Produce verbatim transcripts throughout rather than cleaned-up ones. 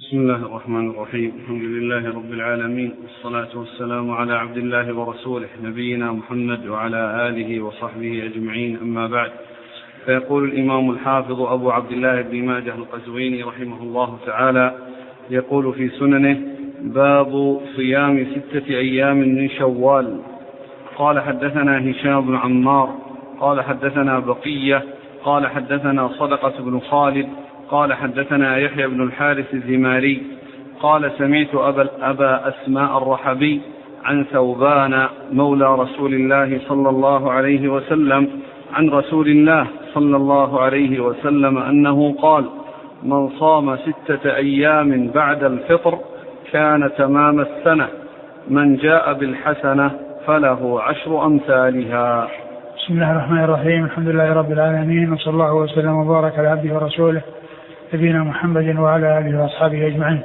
بسم الله الرحمن الرحيم. الحمد لله رب العالمين، والصلاة والسلام على عبد الله ورسوله نبينا محمد وعلى آله وصحبه أجمعين، أما بعد. فيقول الإمام الحافظ أبو عبد الله بن ماجه القزويني رحمه الله تعالى، يقول في سننه: باب صيام ستة أيام من شوال. قال حدثنا هشام بن عمار قال حدثنا بقية قال حدثنا صدقة بن خالد قال حدثنا يحيى بن الحارث الزماري قال سمعت أبا, أبا أسماء الرحبي عن ثوبان مولى رسول الله صلى الله عليه وسلم عن رسول الله صلى الله عليه وسلم أنه قال: من صام ستة أيام بعد الفطر كان تمام السنة، من جاء بالحسنة فله عشر أمثالها. بسم الله الرحمن الرحيم. الحمد لله رب العالمين، وصلى الله وسلم وبارك على عبده ورسوله نبينا محمد وعلى آله وأصحابه أجمعين.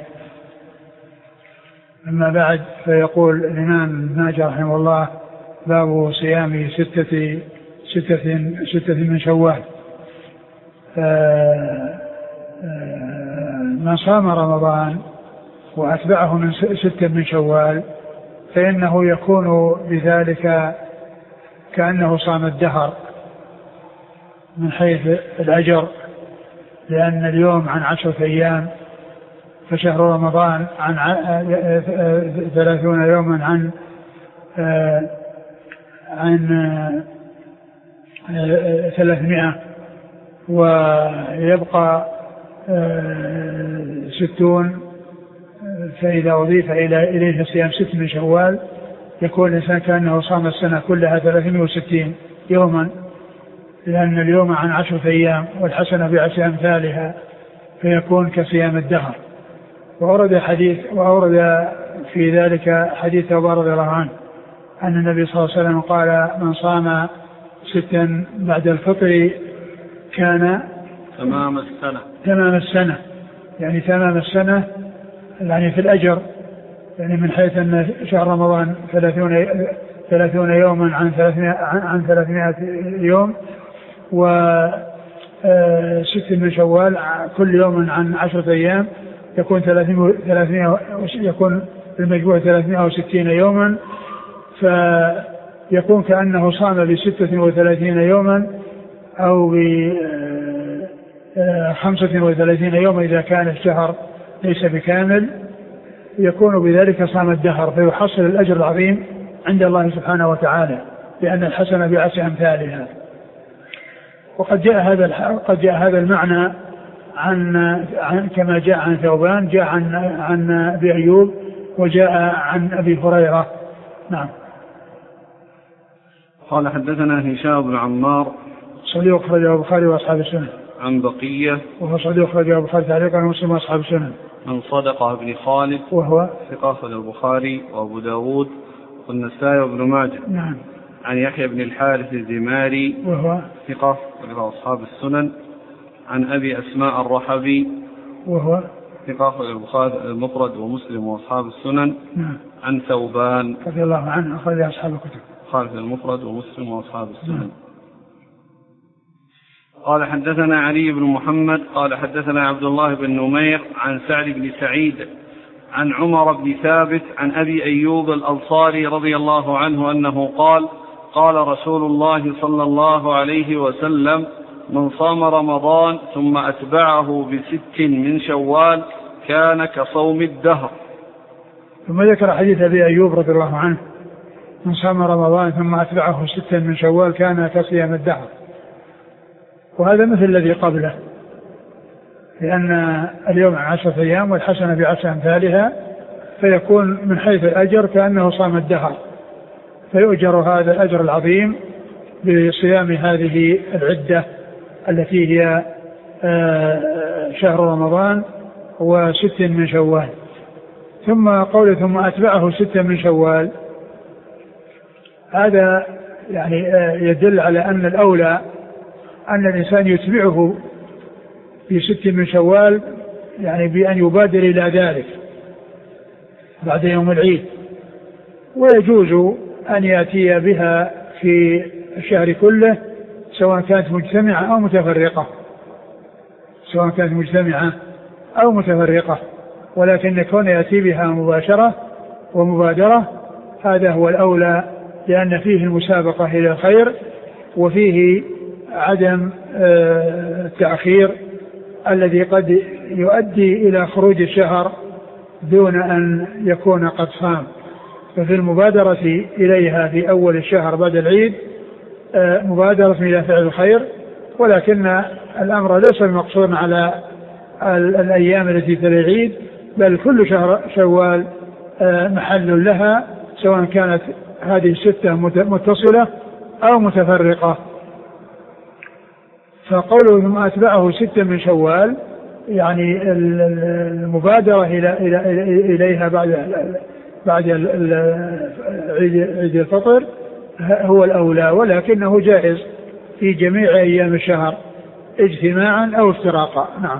أما بعد، فيقول الإمام ابن ماجه رحمه الله: باب صيام ستة ستة ستة من شوال. من صام رمضان وأتبعه من ستة من شوال فإنه يكون بذلك كأنه صام الدهر من حيث الأجر، لأن اليوم عن عشرة أيام، فشهر رمضان عن ثلاثون يوما عن عن ثلاثمائة، ويبقى ستون، فإذا أضيف إليه صيام ست من شوال يكون الإنسان كأنه صام السنة كلها ثلاثمائة وستين يوما، لأن اليوم عن عشرة أيام والحسنة بعشر أمثالها، فيكون كصيام الدهر. وأورد حديث وأورد في ذلك حديث أبي رضي الله عنه أن النبي صلى الله عليه وسلم قال: من صام ستا بعد الفطر كان تمام السنة تمام السنة يعني تمام السنة يعني في الأجر، يعني من حيث أن شهر رمضان ثلاثون ثلاثون يوما عن ثلاثمائة عن ثلاثمائة يوم، وست من شوال كل يوم عن عشرة أيام، يكون ثلاثمائة يكون المجموع ثلاثمائة وستين يوما، فيكون كأنه صام بستة وثلاثين يوما أو بخمسة وثلاثين يوما إذا كان الشهر ليس بكامل، يكون بذلك صام الدهر، فيحصل الأجر العظيم عند الله سبحانه وتعالى، لأن الحسنة بعشر أمثالها. وقد جاء هذا قد جاء هذا المعنى عن, عن كما جاء عن ثوبان، جاء عن عن أبي أيوب، وجاء عن أبي هريرة. نعم. قال حدثنا هشام بن عمار صديق أخرجه البخاري وأصحاب السنن. عن بقية وهو صديق أخرجه البخاري تعليقا ومسلم وأصحاب السنن. عن صدقة بن خالد وهو ثقة أخرجه البخاري وأبو داود والنسائي وابن ماجه. نعم. عن يحيى بن الحارث الزماري وهو ثقة أخرجه أصحاب السنن. عن أبي أسماء الرحبي وهو ثقة أخرجه البخاري المفرد ومسلم وأصحاب السنن. نعم. عن ثوبان رضي الله عنه أخرج أصحاب الكتب خالد المفرد ومسلم وأصحاب السنن. نعم. قال حدثنا علي بن محمد قال حدثنا عبد الله بن نمير عن سعد بن سعيد عن عمر بن ثابت عن أبي أيوب الأنصاري رضي الله عنه أنه قال: قال رسول الله صلى الله عليه وسلم: من صام رمضان ثم أتبعه بست من شوال كان كصوم الدهر. ثم ذكر حديث أبي أيوب رضي الله عنه: من صام رمضان ثم أتبعه ستا من شوال كان كصيام الدهر. وهذا مثل الذي قبله، لأن اليوم عشرة أيام والحسنة بعشر أمثالها، فيكون من حيث الأجر كأنه صام الدهر، فيؤجر هذا الأجر العظيم بصيام هذه العدة التي هي شهر رمضان وست من شوال. ثم قوله ثم أتبعه ست من شوال، هذا يعني يدل على أن الأولى أن الإنسان يتبعه في ست من شوال، يعني بأن يبادر إلى ذلك بعد يوم العيد، ويجوز أن يأتي بها في الشهر كله سواء كانت مجتمعة أو متفرقة سواء كانت مجتمعة أو متفرقة ولكن يكون يأتي بها مباشرة ومبادرة هذا هو الأولى، لأن فيه المسابقة إلى الخير وفيه عدم التأخير الذي قد يؤدي إلى خروج الشهر دون أن يكون قد صام. ففي المبادرة إليها في أول الشهر بعد العيد مبادرة إلى فعل الخير، ولكن الأمر ليس مقصورا على الأيام التي تلي العيد، بل كل شهر شوال محل لها، سواء كانت هذه الستة متصلة أو متفرقة. فقوله ثم أتبعه ستة من شوال يعني المبادرة إلى إلى إليها بعد بعد عيد الفطر هو الأولى، ولكنه جائز في جميع أيام الشهر اجتماعا أو افتراقا. نعم.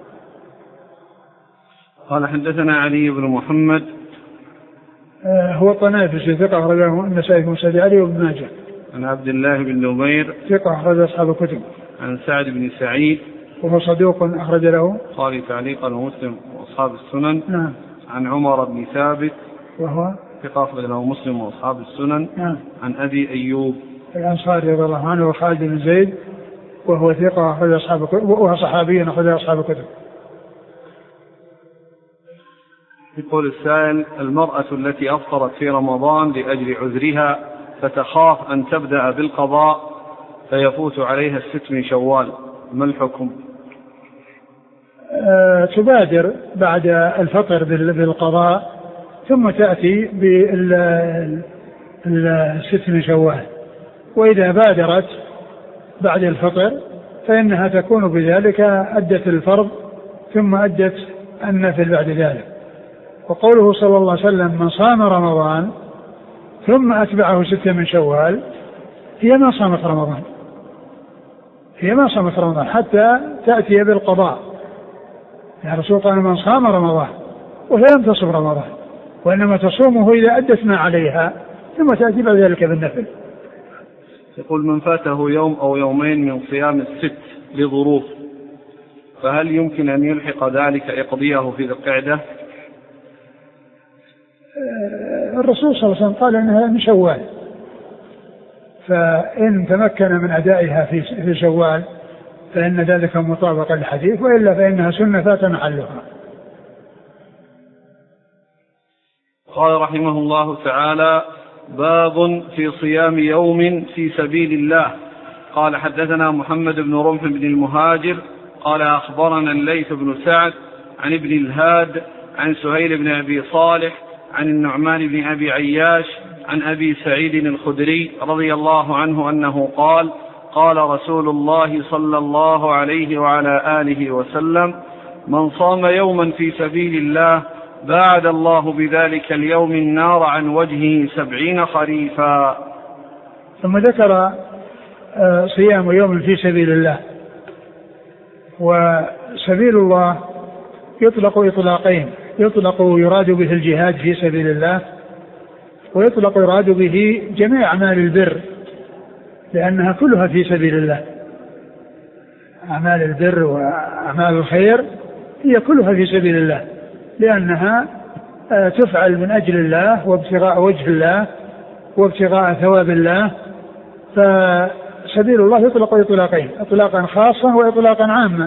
قال حدثنا علي بن محمد هو الطنافسي ثقة أخرجه النسائي في مسند علي وابن ماجه. عن عبد الله بن نمير ثقة أخرج أصحاب الكتب. عن سعد بن سعيد وهو صدوق أخرج له البخاري تعليقا ومسلم وأصحاب السنن. نعم. عن عمر بن ثابت وهو ثقة أخرج له مسلم وأصحاب السنن. نعم. عن أبي أيوب الأنصاري رضي الله عنه وخالد بن زيد وهو ثقة أخرج أصحاب الكتب وهو صحابي أخرج أصحاب الكتب. يقول السائل: المرأة التي أفطرت في رمضان لأجل عذرها فتخاف أن تبدأ بالقضاء فيفوت عليها الست من شوال، ما الحكم؟ أه تبادر بعد الفطر بالقضاء ثم تأتي بالست من شوال، وإذا بادرت بعد الفطر فإنها تكون بذلك أدت الفرض ثم أدت النفل بعد ذلك. وقوله صلى الله عليه وسلم: من صام رمضان ثم أتبعه ستة من شوال، هي ما صامت رمضان، هي ما صامت رمضان حتى تأتي بالقضاء. يا رسول الله: من صام رمضان وهي لم تصم رمضان، وإنما تصومه إذا أدت ما عليها ثم تأتي بعد ذلك بالنفل. يقول: من فاته يوم أو يومين من صيام الست لظروف، فهل يمكن أن يلحق ذلك يقضيه في ذي القعدة؟ الرسول صلى الله عليه وسلم قال انها من شوال، فإن تمكن من أدائها في شوال فإن ذلك مطابق للحديث، وإلا فإنها سنة فات محلها. قال رحمه الله تعالى: باب في صيام يوم في سبيل الله. قال حدثنا محمد بن رمح بن المهاجر قال أخبرنا الليث بن سعد عن ابن الهاد عن سهيل بن أبي صالح عن النعمان بن أبي عياش عن أبي سعيد الخدري رضي الله عنه أنه قال: قال رسول الله صلى الله عليه وعلى آله وسلم: من صام يوما في سبيل الله باعد الله بذلك اليوم النار عن وجهه سبعين خريفا. ثم ذكر صيام يوم في سبيل الله. وسبيل الله يطلق إطلاقين: يطلق يراد به الجهاد في سبيل الله، ويطلق يراد به جميع أعمال البر، لأنها كلها في سبيل الله. أعمال البر وأعمال الخير هي كلها في سبيل الله، لأنها تفعل من أجل الله وابتغاء وجه الله وابتغاء ثواب الله. فسبيل الله يطلق إطلاقين: إطلاقا خاصا وإطلاقا عاما.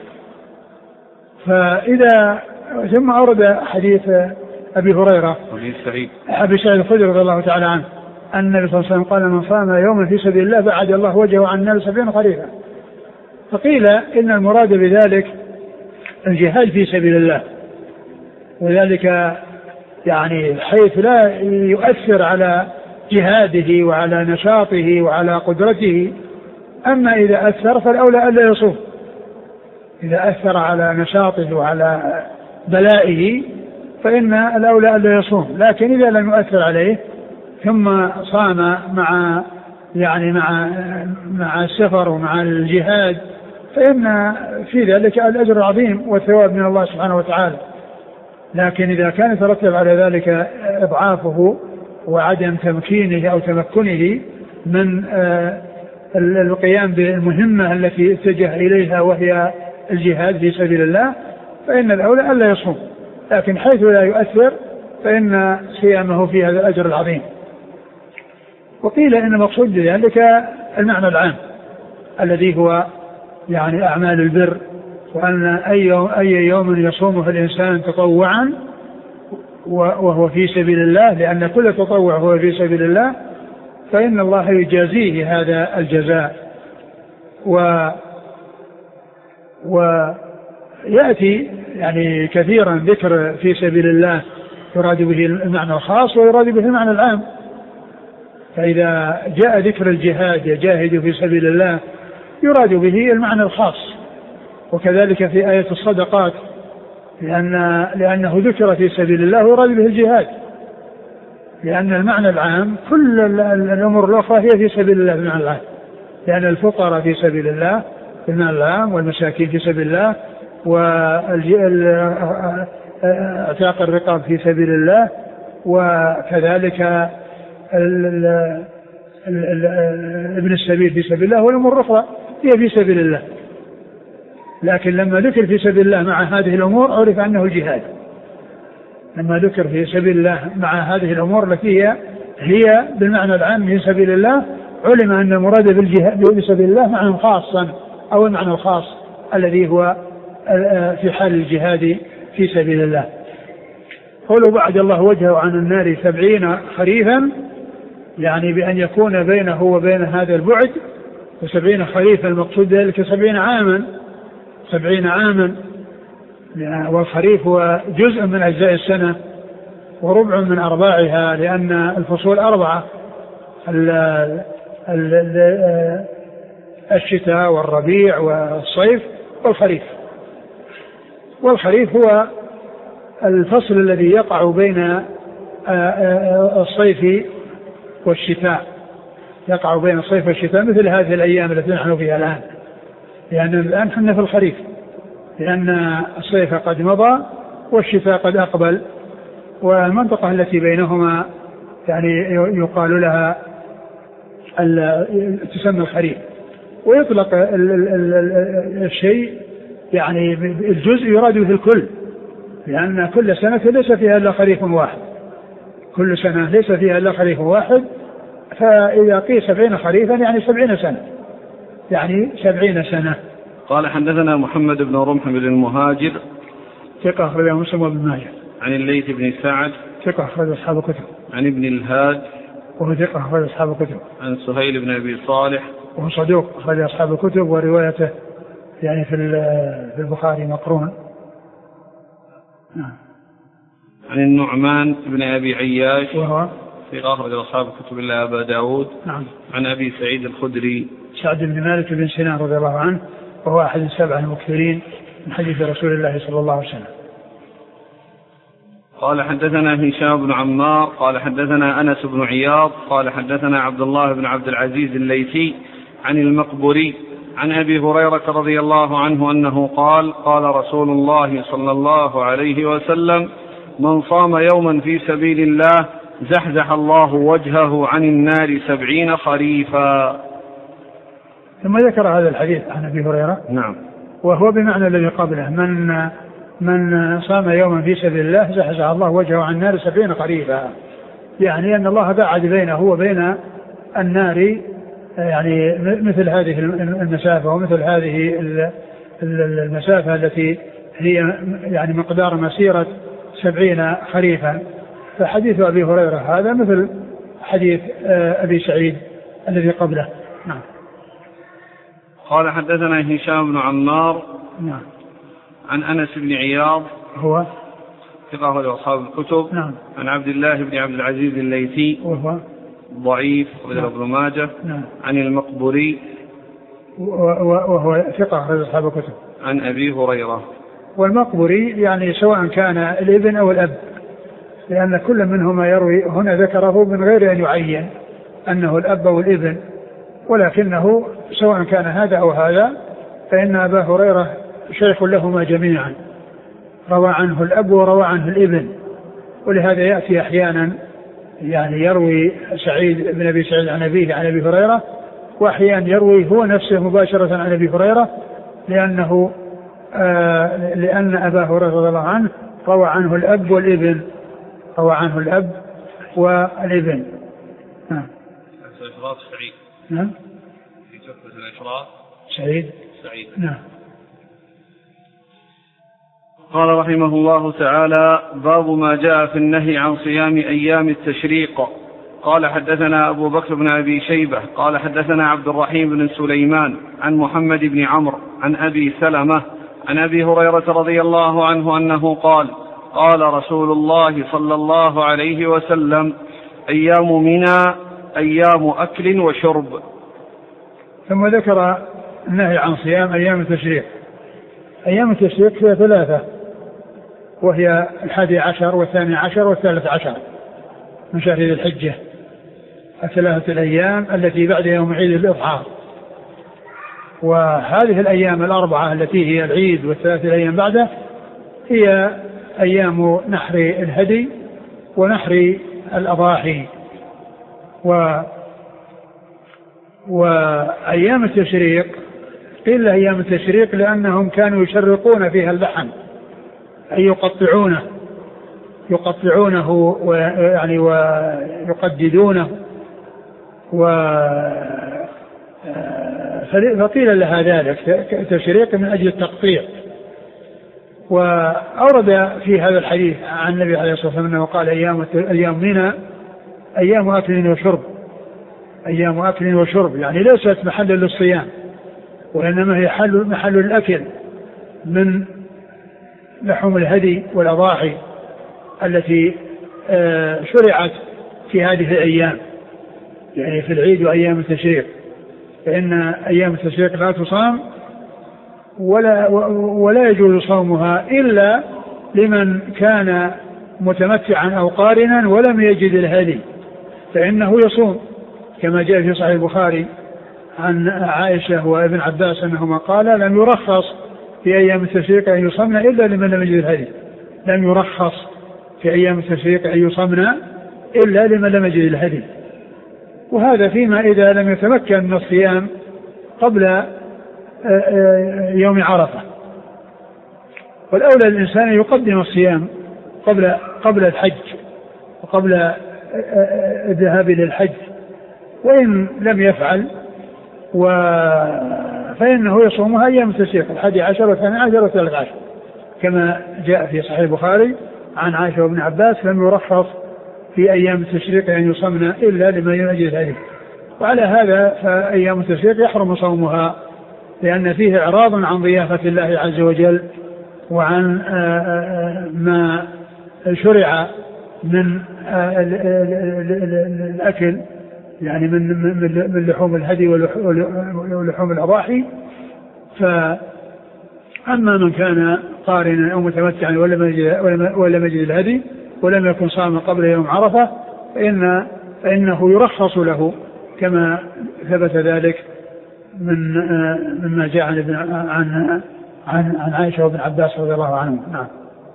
فإذا ثم أورد حديث أبي هريرة أبي سعيد أبي سعيد الخدري رضي الله تعالى عنه أن النبي صلى الله عليه وسلم قال: من صام يوما في سبيل الله بعد الله وجهه عن النار سبعين خريفا. فقيل إن المراد بذلك الجهاد في سبيل الله، وذلك يعني حيث لا يؤثر على جهاده وعلى نشاطه وعلى قدرته. أما إذا أثر فالأولى ألا يصوم، إذا أثر على نشاطه وعلى بلائه فإن الأولى ألا يصوم. لكن إذا لم يؤثر عليه ثم صام مع يعني مع مع السفر ومع الجهاد فإن في ذلك الأجر العظيم والثواب من الله سبحانه وتعالى. لكن إذا كان يترتب على ذلك إضعافه وعدم تمكينه أو تمكنه من القيام بالمهمة التي اتجه إليها وهي الجهاد في سبيل الله فإن الأولى ألا يصوم، لكن حيث لا يؤثر فإن صيامه في هذا الأجر العظيم. وقيل إن المقصود بذلك المعنى العام الذي هو يعني أعمال البر، وأن أي يوم, أي يوم يصومه الإنسان تطوعا وهو في سبيل الله، لأن كل تطوع هو في سبيل الله، فإن الله يجازيه هذا الجزاء. و ويأتي يعني كثيرا ذكر في سبيل الله يراد به المعنى الخاص ويراد به المعنى العام. فإذا جاء ذكر الجهاد يجاهد في سبيل الله يراد به المعنى الخاص، وكذلك في آية الصدقات لأن لأنه ذكر في سبيل الله ويراد به الجهاد، لأن المعنى العام كل الأمور الأخرى هي في سبيل الله بالمعنى العام، لأن الفقراء في سبيل الله بالمعنى العام، والمساكين في سبيل الله، واعتاق الرقاب في سبيل الله، وكذلك ابن السبيل في سبيل الله، والأمور الأخرى هي في سبيل الله. لكن لما ذكر في سبيل الله مع هذه الأمور عرف أنه الجهاد. لما ذكر في سبيل الله مع هذه الأمور التي هي هي بالمعنى العام في سبيل الله علم أن المراد بالجهاد في سبيل الله معنى خاصا، أو المعنى الخاص الذي هو في حال الجهاد في سبيل الله. قولوا بعد الله وجهه عن النار سبعين خريفا، يعني بأن يكون بينه وبين هذا البعد وسبعين خريفا، المقصود ذلك سبعين عاما سبعين عاما والخريف هو جزء من أجزاء السنة وربع من أرباعها، لأن الفصول أربعة: الشتاء والربيع والصيف والخريف. والخريف هو الفصل الذي يقع بين الصيف والشتاء، يقع بين الصيف والشتاء، مثل هذه الأيام التي نحن فيها الآن، لأن الآن حنا في الخريف، لأن الصيف قد مضى والشتاء قد أقبل، والمنطقة التي بينهما يعني يقال لها تسمى الخريف. ويطلق الشيء يعني الجزء يراد به الكل، لأن كل سنة ليس فيها إلا خريف واحد، كل سنة ليس فيها إلا خريف واحد، فإذا قيل سبعين خريفا يعني سبعين سنة، يعني سبعين سنة. قال حدثنا محمد بن رمح بن المهاجر ثقة أخرجه مسلم وابن ماجه. عن الليث بن سعد ثقة أخرج أصحاب الكتب. عن ابن الهاد وهو ثقة أخرج أصحاب الكتب. عن سهيل بن أبي صالح وهو صدوق أخرج أصحاب الكتب، وروايته يعني في في البخاري مقرون. نعم. عن النعمان بن أبي عياش وهو ثقة أخرج أصحاب الكتب إلا أبا داود. نعم. عن أبي سعيد الخدري سعد بن مالك بن سنان رضي الله عنه، وهو أحد السبعة المكثرين من حديث رسول الله صلى الله عليه وسلم. قال حدثنا هشام بن عمار قال حدثنا أنس بن عياض قال حدثنا عبد الله بن عبد العزيز الليثي عن المقبري عن أبي هريرة رضي الله عنه أنه قال: قال رسول الله صلى الله عليه وسلم: من صام يوما في سبيل الله زحزح الله وجهه عن النار سبعين خريفا. ثم ذكر هذا الحديث عن أبي هريرة. نعم. وهو بمعنى الذي قبله: من من صام يوما في سبيل الله زحزح الله وجهه عن النار سبعين خريفا، يعني أن الله باعد بينه وبين النار يعني مثل هذه المسافة ومثل هذه المسافة التي هي يعني مقدار مسيرة سبعين خريفا. فحديث أبي هريرة هذا مثل حديث أبي سعيد الذي قبله. نعم. قال حدثنا هشام بن عمار. نعم. عن أنس بن عياض هو ثقة أخرج أصحاب الكتب. نعم. عن عبد الله بن عبد العزيز الليثي وهو ضعيف أخرج ابن ماجه. نعم. عن المقبري وهو ثقة أخرج أصحاب الكتب. عن أبي هريرة. والمقبري يعني سواء كان الابن أو الأب، لأن كل منهما يروي، هنا ذكره من غير أن يعين أنه الأب أو الابن، ولكنه سواء كان هذا أو هذا فإن أبا هريرة شيخ لهما جميعا، روى عنه الأب وروى عنه الابن، ولهذا يأتي أحيانا يعني يروي سعيد بن أبي سعيد عن أبيه عن أبي هريرة، وأحيانا يروي هو نفسه مباشرة عن أبي هريرة، لأنه آه لأن أبا هريرة رضي الله عنه روى عنه الأب والابن، روى عنه الأب والابن. نعم. الإشراف سعيد. نعم. في تحفة الإشراف سعيد. سعيد. نعم. قال رحمه الله تعالى: باب ما جاء في النهي عن صيام أيام التشريق. قال حدثنا أبو بكر بن أبي شيبة قال حدثنا عبد الرحيم بن سليمان عن محمد بن عمرو عن أبي سلمة عن أبي هريرة رضي الله عنه أنه قال: قال رسول الله صلى الله عليه وسلم: أيام منى أيام أكل وشرب. ثم ذكر النهي عن صيام أيام التشريق. أيام التشريق فيها ثلاثة، وهي الحادي عشر والثاني عشر والثالث عشر من شهر ذي الحجة، الثلاثة الأيام التي بعد يوم عيد الأضحى. وهذه الأيام الأربعة التي هي العيد والثلاثة الأيام بعده هي أيام نحر الهدي ونحر الأضاحي. و وأيام التشريق قيل أيام التشريق لأنهم كانوا يشرقون فيها اللحم، أي يقطعونه يقطعونه ويعني ويقددونه، و فقيل لها ذلك تشريق من أجل التقطيع. وأورد في هذا الحديث عن النبي عليه الصلاة والسلام أنه قال: أيام أيام منى أيام أكل وشرب، أيام أكل وشرب، يعني ليست محل للصيام، وإنما هي محل محل الأكل من لحوم الهدي والأضاحي التي شرعت في هذه الأيام، يعني في العيد وأيام التشريق. فإن أيام التشريق لا تصام ولا ولا يجوز صومها إلا لمن كان متمتعا أو قارنا ولم يجد الهدي، فإنه يصوم، كما جاء في صحيح البخاري عن عائشة وابن عباس أنهما قال: لم يرخص في أيام التشريق أن يصمنا إلا لمن لم يجد الهدي. لم يرخص في أيام التشريق أن يصمنا إلا لمن لم يجد الهدي. وهذا فيما إذا لم يتمكن من الصيام قبل يوم عرفة. والأولى الإنسان يقدم الصيام قبل قبل الحج وقبل الذهاب للحج، وإن لم يفعل و فإنه يصومها أيام التشريق الحادي عشر والثاني عشر والثالث عشر، كما جاء في صحيح البخاري عن عائشة وابن عباس: لم يرخص في أيام التشريق أن يصمنا إلا لمن يجد الهدي. وعلى هذا فأيام التشريق يحرم صومها، لأن فيه إعراض عن ضيافة الله عز وجل وعن ما شرع من الأكل، يعني من من لحوم الهدي ولحوم الأضاحي. فأما من كان قارنا أو متمتعا ولم يجد الهدي ولم يكن صاما قبل يوم عرفة فإن فإنه يرخص له، كما ثبت ذلك من مما جاء عن عن عن, عن عائشة وابن عباس رضي الله عنهم. نعم.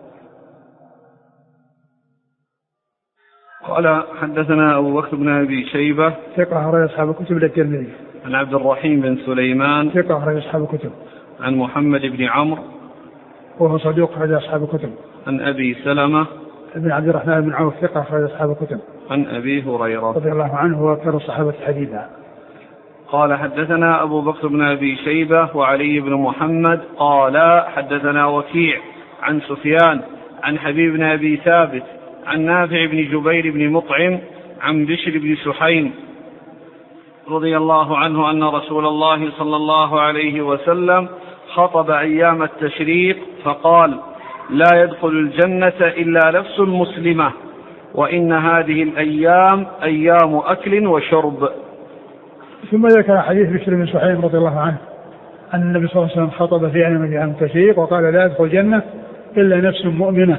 قال حدثنا أبو بكر بن أبي شيبة ثقة أخرج أصحاب الكتب إلا الترمذي. عن عبد الرحيم بن سليمان ثقة أخرج أصحاب الكتب. عن محمد بن عمرو وهو صدوق أخرج أصحاب الكتب. عن أبي سلمة بن عبد الرحمن بن عوف ثقة أخرج أصحاب الكتب. عن أبي هريرة رضي الله عنه وأكثر الصحابة حديثا. قال حدثنا أبو بكر بن أبي شيبة وعلي بن محمد قال حدثنا وكيع عن سفيان عن حبيب بن أبي ثابت عن نافع بن جبير بن مطعم عن بشر بن سحيم رضي الله عنه أن رسول الله صلى الله عليه وسلم خطب أيام التشريق فقال: لا يدخل الجنة إلا نفس مسلمة، وإن هذه الأيام أيام أكل وشرب. ثم ذكر حديث بشر بن سحيم رضي الله عنه أن النبي صلى الله عليه وسلم خطب في أيام التشريق وقال: لا يدخل الجنة إلا نفس مؤمنة.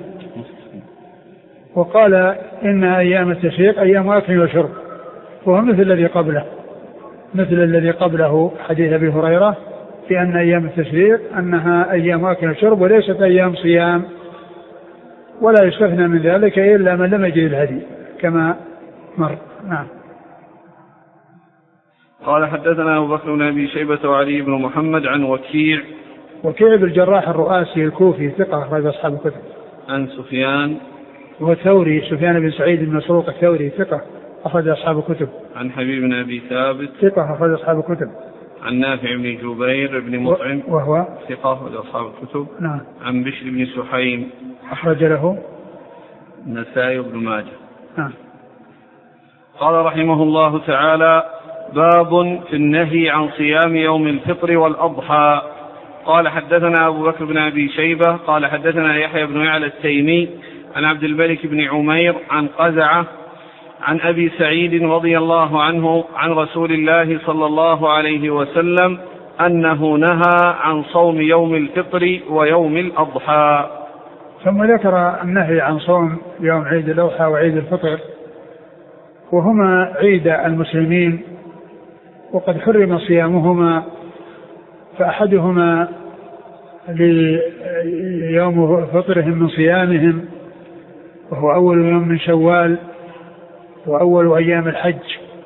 وقال: إن أيام التشريق أيام أكل وشرب، وهو مثل الذي قبله مثل الذي قبله حديث أبي هريرة في أن أيام التشريق أنها أيام أكل وشرب وليست أيام صيام، ولا يستثنى من ذلك إلا من لم يجد الهدي كما مر. نعم. قال حدثنا أبو بكر بن أبي شيبة وعلي بن محمد عن وكيع وكيع بن الجراح الرؤاسي الكوفي ثقة أخرج أصحاب الكتب. عن سفيان هو الثوري سفيان بن سعيد بن مسروق الثوري ثقة أخرج أصحاب الكتب. عن حبيب بن أبي ثابت ثقة أخرج أصحاب الكتب. عن نافع بن جبير بن مطعم وهو ثقة أخرج أصحاب الكتب. نعم. عن بشر بن سحيم أخرج له النسائي بن ماجه. نعم. قال رحمه الله تعالى: باب في النهي عن صيام يوم الفطر والأضحى. قال حدثنا أبو بكر بن أبي شيبة قال حدثنا يحيى بن يعلى التيمي عن عبد الملك بن عمير عن قزعة عن أبي سعيد رضي الله عنه عن رسول الله صلى الله عليه وسلم أنه نهى عن صوم يوم الفطر ويوم الأضحى. ثم ذكر النهي عن صوم يوم عيد الأضحى وعيد الفطر، وهما عيد المسلمين وقد حرم صيامهما، فأحدهما ليوم فطرهم من صيامهم وهو أول يوم من شوال وأول أيام الحج،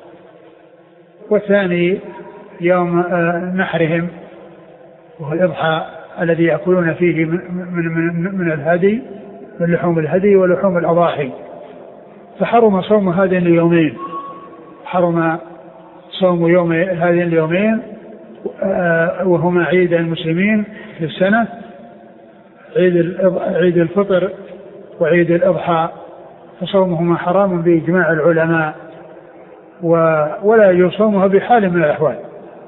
والثاني يوم نحرهم وهو الإضحى الذي يأكلون فيه من, من, من الهدي من لحوم الهدي ولحوم الأضاحي. فحرم صوم هذين اليومين، حرم صوم يوم هذين اليومين وهما عيد المسلمين في السنة، عيد عيد الفطر وعيد الأضحى، فصومهما حرام بإجماع العلماء، ولا يصومها بحال من الأحوال،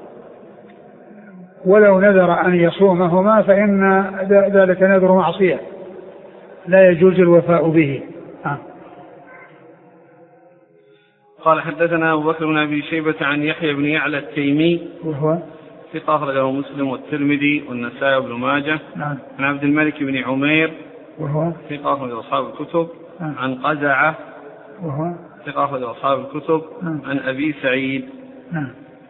ولو نذر أن يصومهما فإن ذلك نذر معصية لا يجوز الوفاء به. آه. قال حدثنا أبو بكر بن أبي شيبة عن يحيى بن يعلى التيمي وهو ثقة أخرجه مسلم والترمذي والنسائي بن ماجه. نعم. عن عبد الملك بن عمير وهو ثقة أخرج أصحاب الكتب. نعم. عن قزعة وهو ثقة أخرج أصحاب الكتب. نعم. عن أبي سعيد. نعم.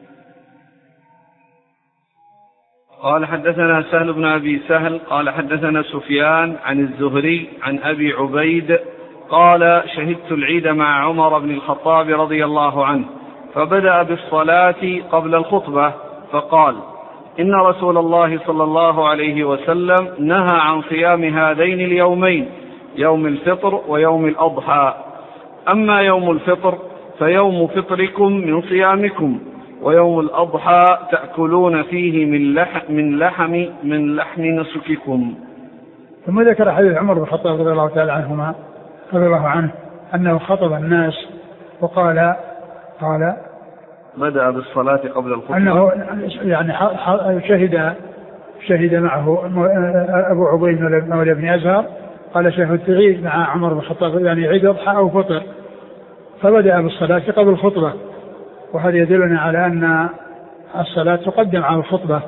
قال حدثنا سهل بن أبي سهل قال حدثنا سفيان عن الزهري عن أبي عبيد قال: شهدت العيد مع عمر بن الخطاب رضي الله عنه، فبدأ بالصلاة قبل الخطبة فقال: إن رسول الله صلى الله عليه وسلم نهى عن صيام هذين اليومين، يوم الفطر ويوم الأضحى. أما يوم الفطر فيوم فطركم من صيامكم، ويوم الأضحى تأكلون فيه من لحم من لحم من لحم نسككم. ثم ذكر حديث عمر بن الخطاب رضي الله تعالى عنهما رضي الله عنه أنه خطب الناس وقال قال بدأ بالصلاة قبل الخطبة، أنه يعني شهد شهد معه أبو عبيد مولى بن أزهر قال: شهدت العيد مع عمر بن الخطاب، يعني عيد أضحى أو فطر، فبدأ بالصلاة قبل الخطبة. وهذا يدلنا على أن الصلاة تقدم على الخطبة،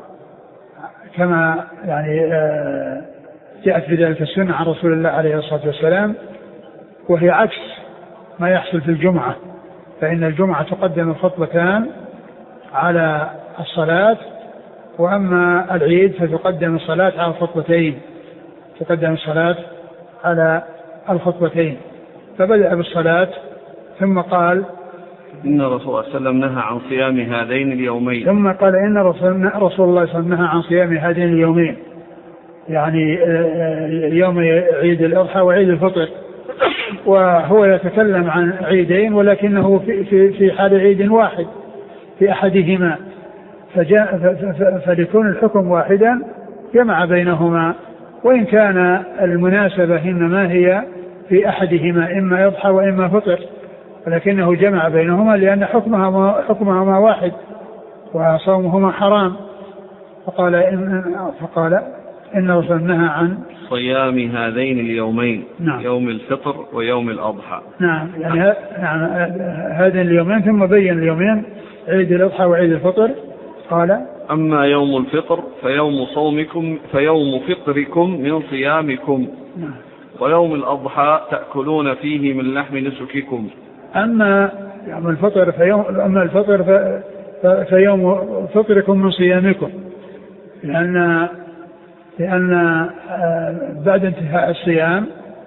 كما يعني جاءت في ذلك السنة عن رسول الله عليه الصلاة والسلام، وهي عكس ما يحصل في الجمعة، فإن الجمعة تقدم الخطبتان على الصلاة، وأما العيد فتقدم الصلاة على الخطبتين، تقدم الصلاة على الخطبتين. فبدأ بالصلاة ثم قال: إن رسول الله صلى الله عليه وسلم نهى عن صيام هذين اليومين. ثم قال: إن رسول الله صلى الله عليه وسلم نهى عن صيام هذين اليومين، يعني يوم عيد الأضحى وعيد الفطر. وهو يتكلم عن عيدين ولكنه في, في, في حال عيد واحد في أحدهما، فجاء فليكون الحكم واحدا جمع بينهما، وإن كان المناسبة إنما هي في أحدهما، إما يضحى وإما فطر، ولكنه جمع بينهما لأن حكمهما حكمهما واحد وصومهما حرام. فقال إن فقال إن رسول نهى عن صيام هذين اليومين. نعم. يوم الفطر ويوم الأضحى. نعم، يعني ه... نعم هذين اليومين، ثم بين اليومين عيد الأضحى وعيد الفطر. قال: أما يوم الفطر فيوم صومكم فيوم فطركم من صيامكم. نعم. ويوم الأضحى تأكلون فيه من لحم نسككم. أما يوم الفطر فيوم أما الفطر ف... فيوم فطركم من صيامكم، لأن لأن بعد انتهاء الصيام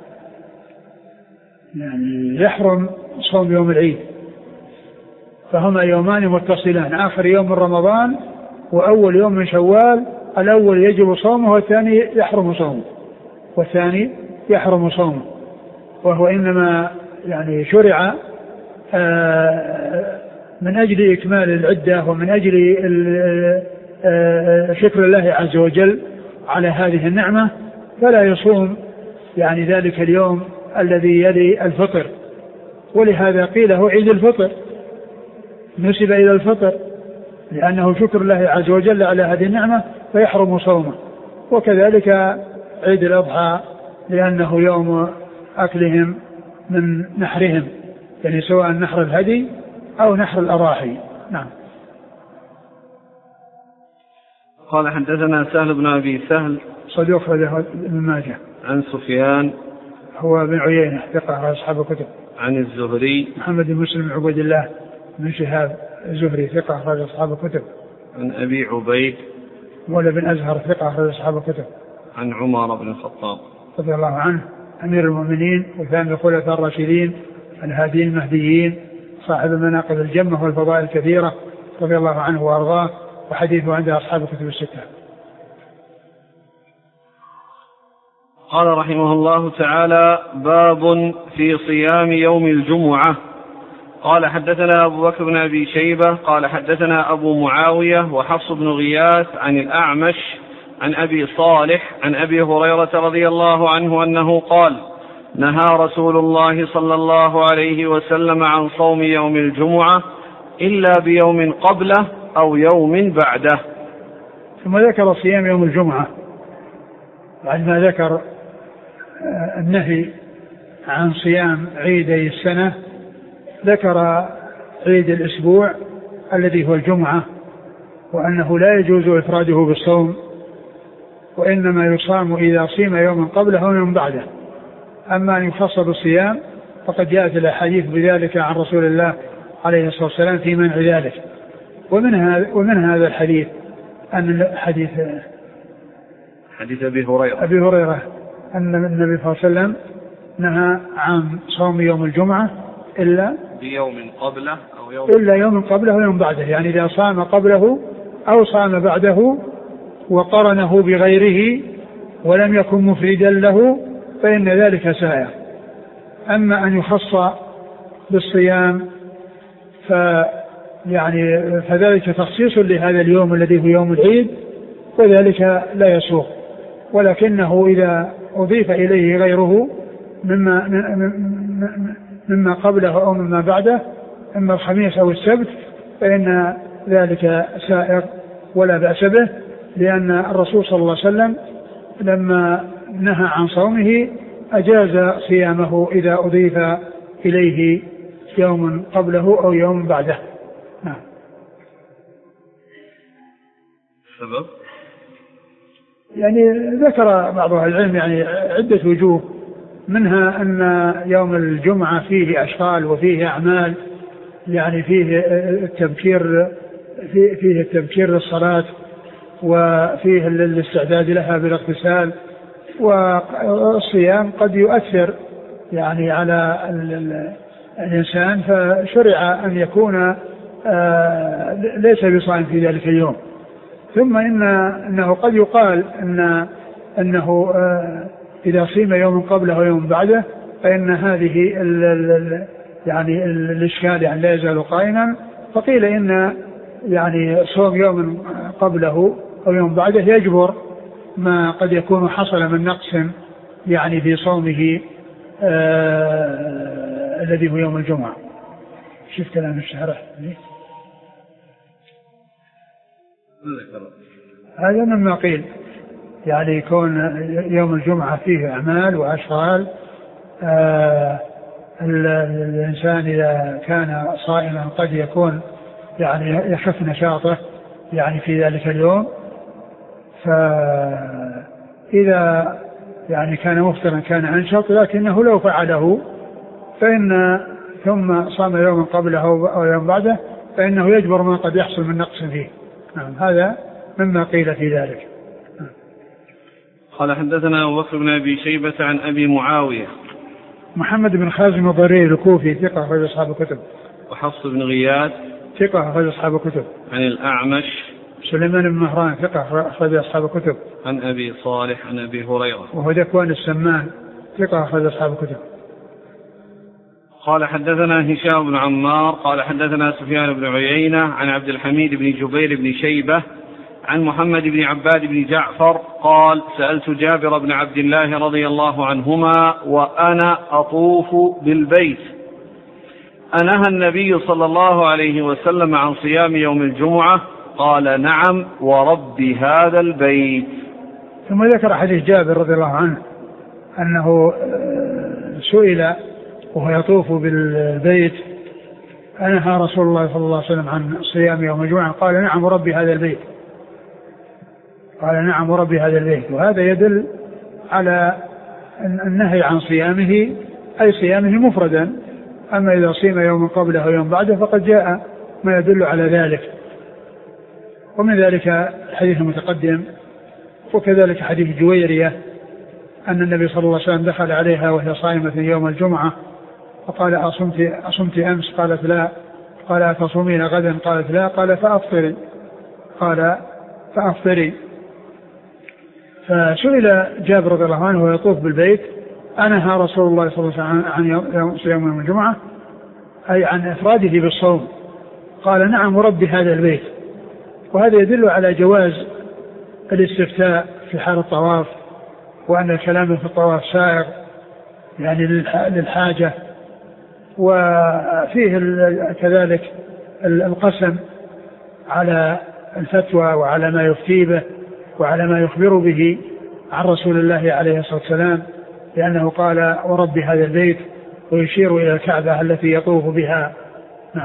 يعني يحرم صوم يوم العيد، فهما يومان متصلان، آخر يوم من رمضان وأول يوم من شوال، الأول يجب صومه والثاني يحرم صومه، والثاني يحرم صومه، وهو إنما يعني شرع من أجل إكمال العدة ومن أجل شكر الله عز وجل على هذه النعمة، فلا يصوم يعني ذلك اليوم الذي يلي الفطر. ولهذا قيل هو عيد الفطر، نسب إلى الفطر لأنه شكر الله عز وجل على هذه النعمة فيحرم صومه. وكذلك عيد الأضحى لأنه يوم أكلهم من نحرهم، يعني سواء نحر الهدي أو نحر الأضاحي. نعم. قال حدثنا سهل بن أبي سهل صدوق له ابن ماجه. عن سفيان هو بن عيينة ثقة أصحاب الكتب. عن الزهري محمد بن مسلم بن عبيد الله بن شهاب الزهري ثقة أخرج أصحاب الكتب. عن أبي عبيد ولا بن أزهر ثقة أخرج أصحاب الكتب. عن عمر بن الخطاب رضي الله عنه أمير المؤمنين وثاني الخلفاء الراشدين الهادين المهديين صاحب المناقب الجمة والفضائل الكثيرة رضي الله عنه وأرضاه، وحديثه عند أصحاب الكتب الستة. قال رحمه الله تعالى: باب في صيام يوم الجمعة. قال حدثنا أبو بكر بن أبي شيبة قال حدثنا أبو معاوية وحفص بن غياث عن الأعمش عن أبي صالح عن أبي هريرة رضي الله عنه أنه قال: نهى رسول الله صلى الله عليه وسلم عن صوم يوم الجمعة إلا بيوم قبله أو يوم بعده. ثم ذكر صيام يوم الجمعة بعد ما ذكر النهي عن صيام عيدي السنة، ذكر عيد الأسبوع الذي هو الجمعة، وأنه لا يجوز إفراده بالصوم، وإنما يصام إذا صيم يوما قبله ويوم بعده. أما أن يخص بالصيام فقد جاءت الأحاديث بذلك عن رسول الله عليه الصلاة والسلام في منع ذلك. ومن هذا ومن هذا الحديث أن حديث حديث أبي هريرة أبي هريرة أن النبي صلى الله عليه وسلم نهى عن صوم يوم الجمعة إلا بيوم قبله أو يوم إلا يوم قبله ويوم بعده، يعني إذا صام قبله أو صام بعده وقرنه بغيره ولم يكن مفردا له فإن ذلك سائر. أما أن يخص بالصيام ف يعني فذلك تخصيص لهذا اليوم الذي هو يوم العيد، وذلك لا يسوغ. ولكنه إذا أضيف إليه غيره مما مما قبله أو مما بعده إما الخميس أو السبت فإن ذلك سائر ولا بأس به، لأن الرسول صلى الله عليه وسلم لما نهى عن صومه أجاز صيامه إذا أضيف إليه يوم قبله أو يوم بعده. نعم. سبب يعني ذكر بعض أهل العلم يعني عدة وجوه، منها أن يوم الجمعة فيه أشغال وفيه أعمال، يعني فيه التبكير فيه التبكير للصلاة وفيه الاستعداد لها بالاغتسال، والصيام قد يؤثر يعني على الإنسان، فشرع أن يكون ليس بصائم في ذلك اليوم. ثم إن أنه قد يقال أن أنه إذا صيم يوم قبله ويوم بعده فإن هذه ال ال يعني الإشكال يعني لا يزال قائما، فقيل إن يعني صوم يوم قبله أو يوم بعده يجبر ما قد يكون حصل من نقص يعني في صومه آه الذي هو يوم الجمعة. شوف كلام الشارح هذا مما قيل، يعني يكون يوم الجمعة فيه أعمال وأشغال، آه الإنسان إذا كان صائما قد يكون يعني يخف نشاطه يعني في ذلك اليوم، فإذا يعني كان مفطرا كان أنشط، لكنه لو فعله فإن ثم صام يوما قبله أو يوم بعده فإنه يجبر ما قد يحصل من نقص فيه. نعم. هذا مما قيل في ذلك. قال حدثنا أبو بكر بن أبي شيبة عن أبي معاوية محمد بن خازم الضرير الكوفي ثقة أخرج أصحاب الكتب. وحفص بن غياث ثقة أخرج أصحاب الكتب. عن الأعمش سليمان بن مهران ثقة أخرج أصحاب الكتب. عن أبي صالح عن أبي هريرة وهو ذكوان السمان ثقة أخرج أصحاب الكتب. قال حدثنا هشام بن عمار قال حدثنا سفيان بن عيينة عن عبد الحميد بن جبير بن شيبة عن محمد بن عباد بن جعفر قال سألت جابر بن عبد الله رضي الله عنهما وأنا أطوف بالبيت أنهى النبي صلى الله عليه وسلم عن صيام يوم الجمعة؟ قال نعم ورب هذا البيت. ثم ذكر حديث جابر رضي الله عنه أنه سئل وهو يطوف بالبيت أنهى رسول الله صلى الله عليه وسلم عن صيام يوم الجمعة؟ قال نعم ورب هذا البيت. قال نعم ورب هذا البيت. وهذا يدل على النهي عن صيامه أي صيامه مفردا. أما إذا صيم يوم قبله ويوم بعده فقد جاء ما يدل على ذلك. ومن ذلك الحديث المتقدم وكذلك حديث جويرية أن النبي صلى الله عليه وسلم دخل عليها وهي صائمة يوم الجمعة فقال أصمت, أصمت أمس؟ قالت لا. قال أتصومين غدا؟ قالت لا. قال فأفطري. قال فأفطري. فسئل جابر رضي الله عنه ويطوف بالبيت أنهى رسول الله صلى الله عليه وسلم عن يوم يوم الجمعة أي عن إفراده بالصوم؟ قال نعم ورب هذا البيت. وهذا يدل على جواز الاستفتاء في حال الطواف وأن الكلام في الطواف سائغ يعني للحاجة. وفيه كذلك القسم على الفتوى وعلى ما يفتي به وعلى ما يخبر به عن رسول الله عليه الصلاة والسلام لأنه قال ورب هذا البيت ويشير إلى الكعبة التي يطوف بها. نعم.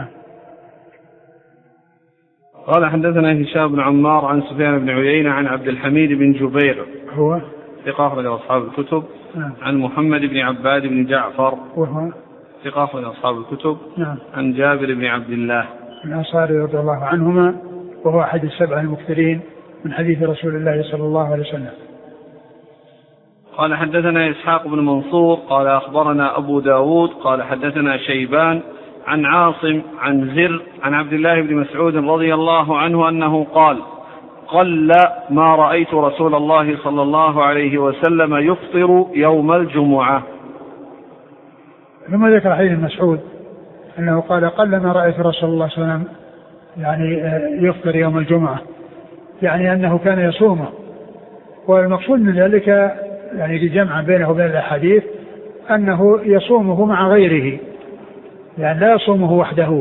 قال حدثنا هشام بن عمار عن سفيان بن عيينة عن عبد الحميد بن جبير هو ثقة أخرج أصحاب الكتب. نعم. عن محمد بن عباد بن جعفر وهو ثقة أخرج أصحاب الكتب. نعم. عن جابر بن عبد الله الأنصاري رضي الله عنهما وهو أحد السبعة المكثرين من حديث رسول الله صلى الله عليه وسلم. قال حدثنا إسحاق بن منصور قال أخبرنا أبو داود قال حدثنا شيبان عن عاصم عن زر عن عبد الله بن مسعود رضي الله عنه أنه قال قل ما رأيت رسول الله صلى الله عليه وسلم يفطر يوم الجمعة. ثم ذكر حديث مسعود أنه قال قل ما رأيت رسول الله صلى الله عليه وسلم يعني يفطر يوم الجمعة يعني أنه كان يصومه. والمقصود من ذلك يعني لجمع بينه وبين الأحاديث أنه يصومه مع غيره يعني لا يصومه وحده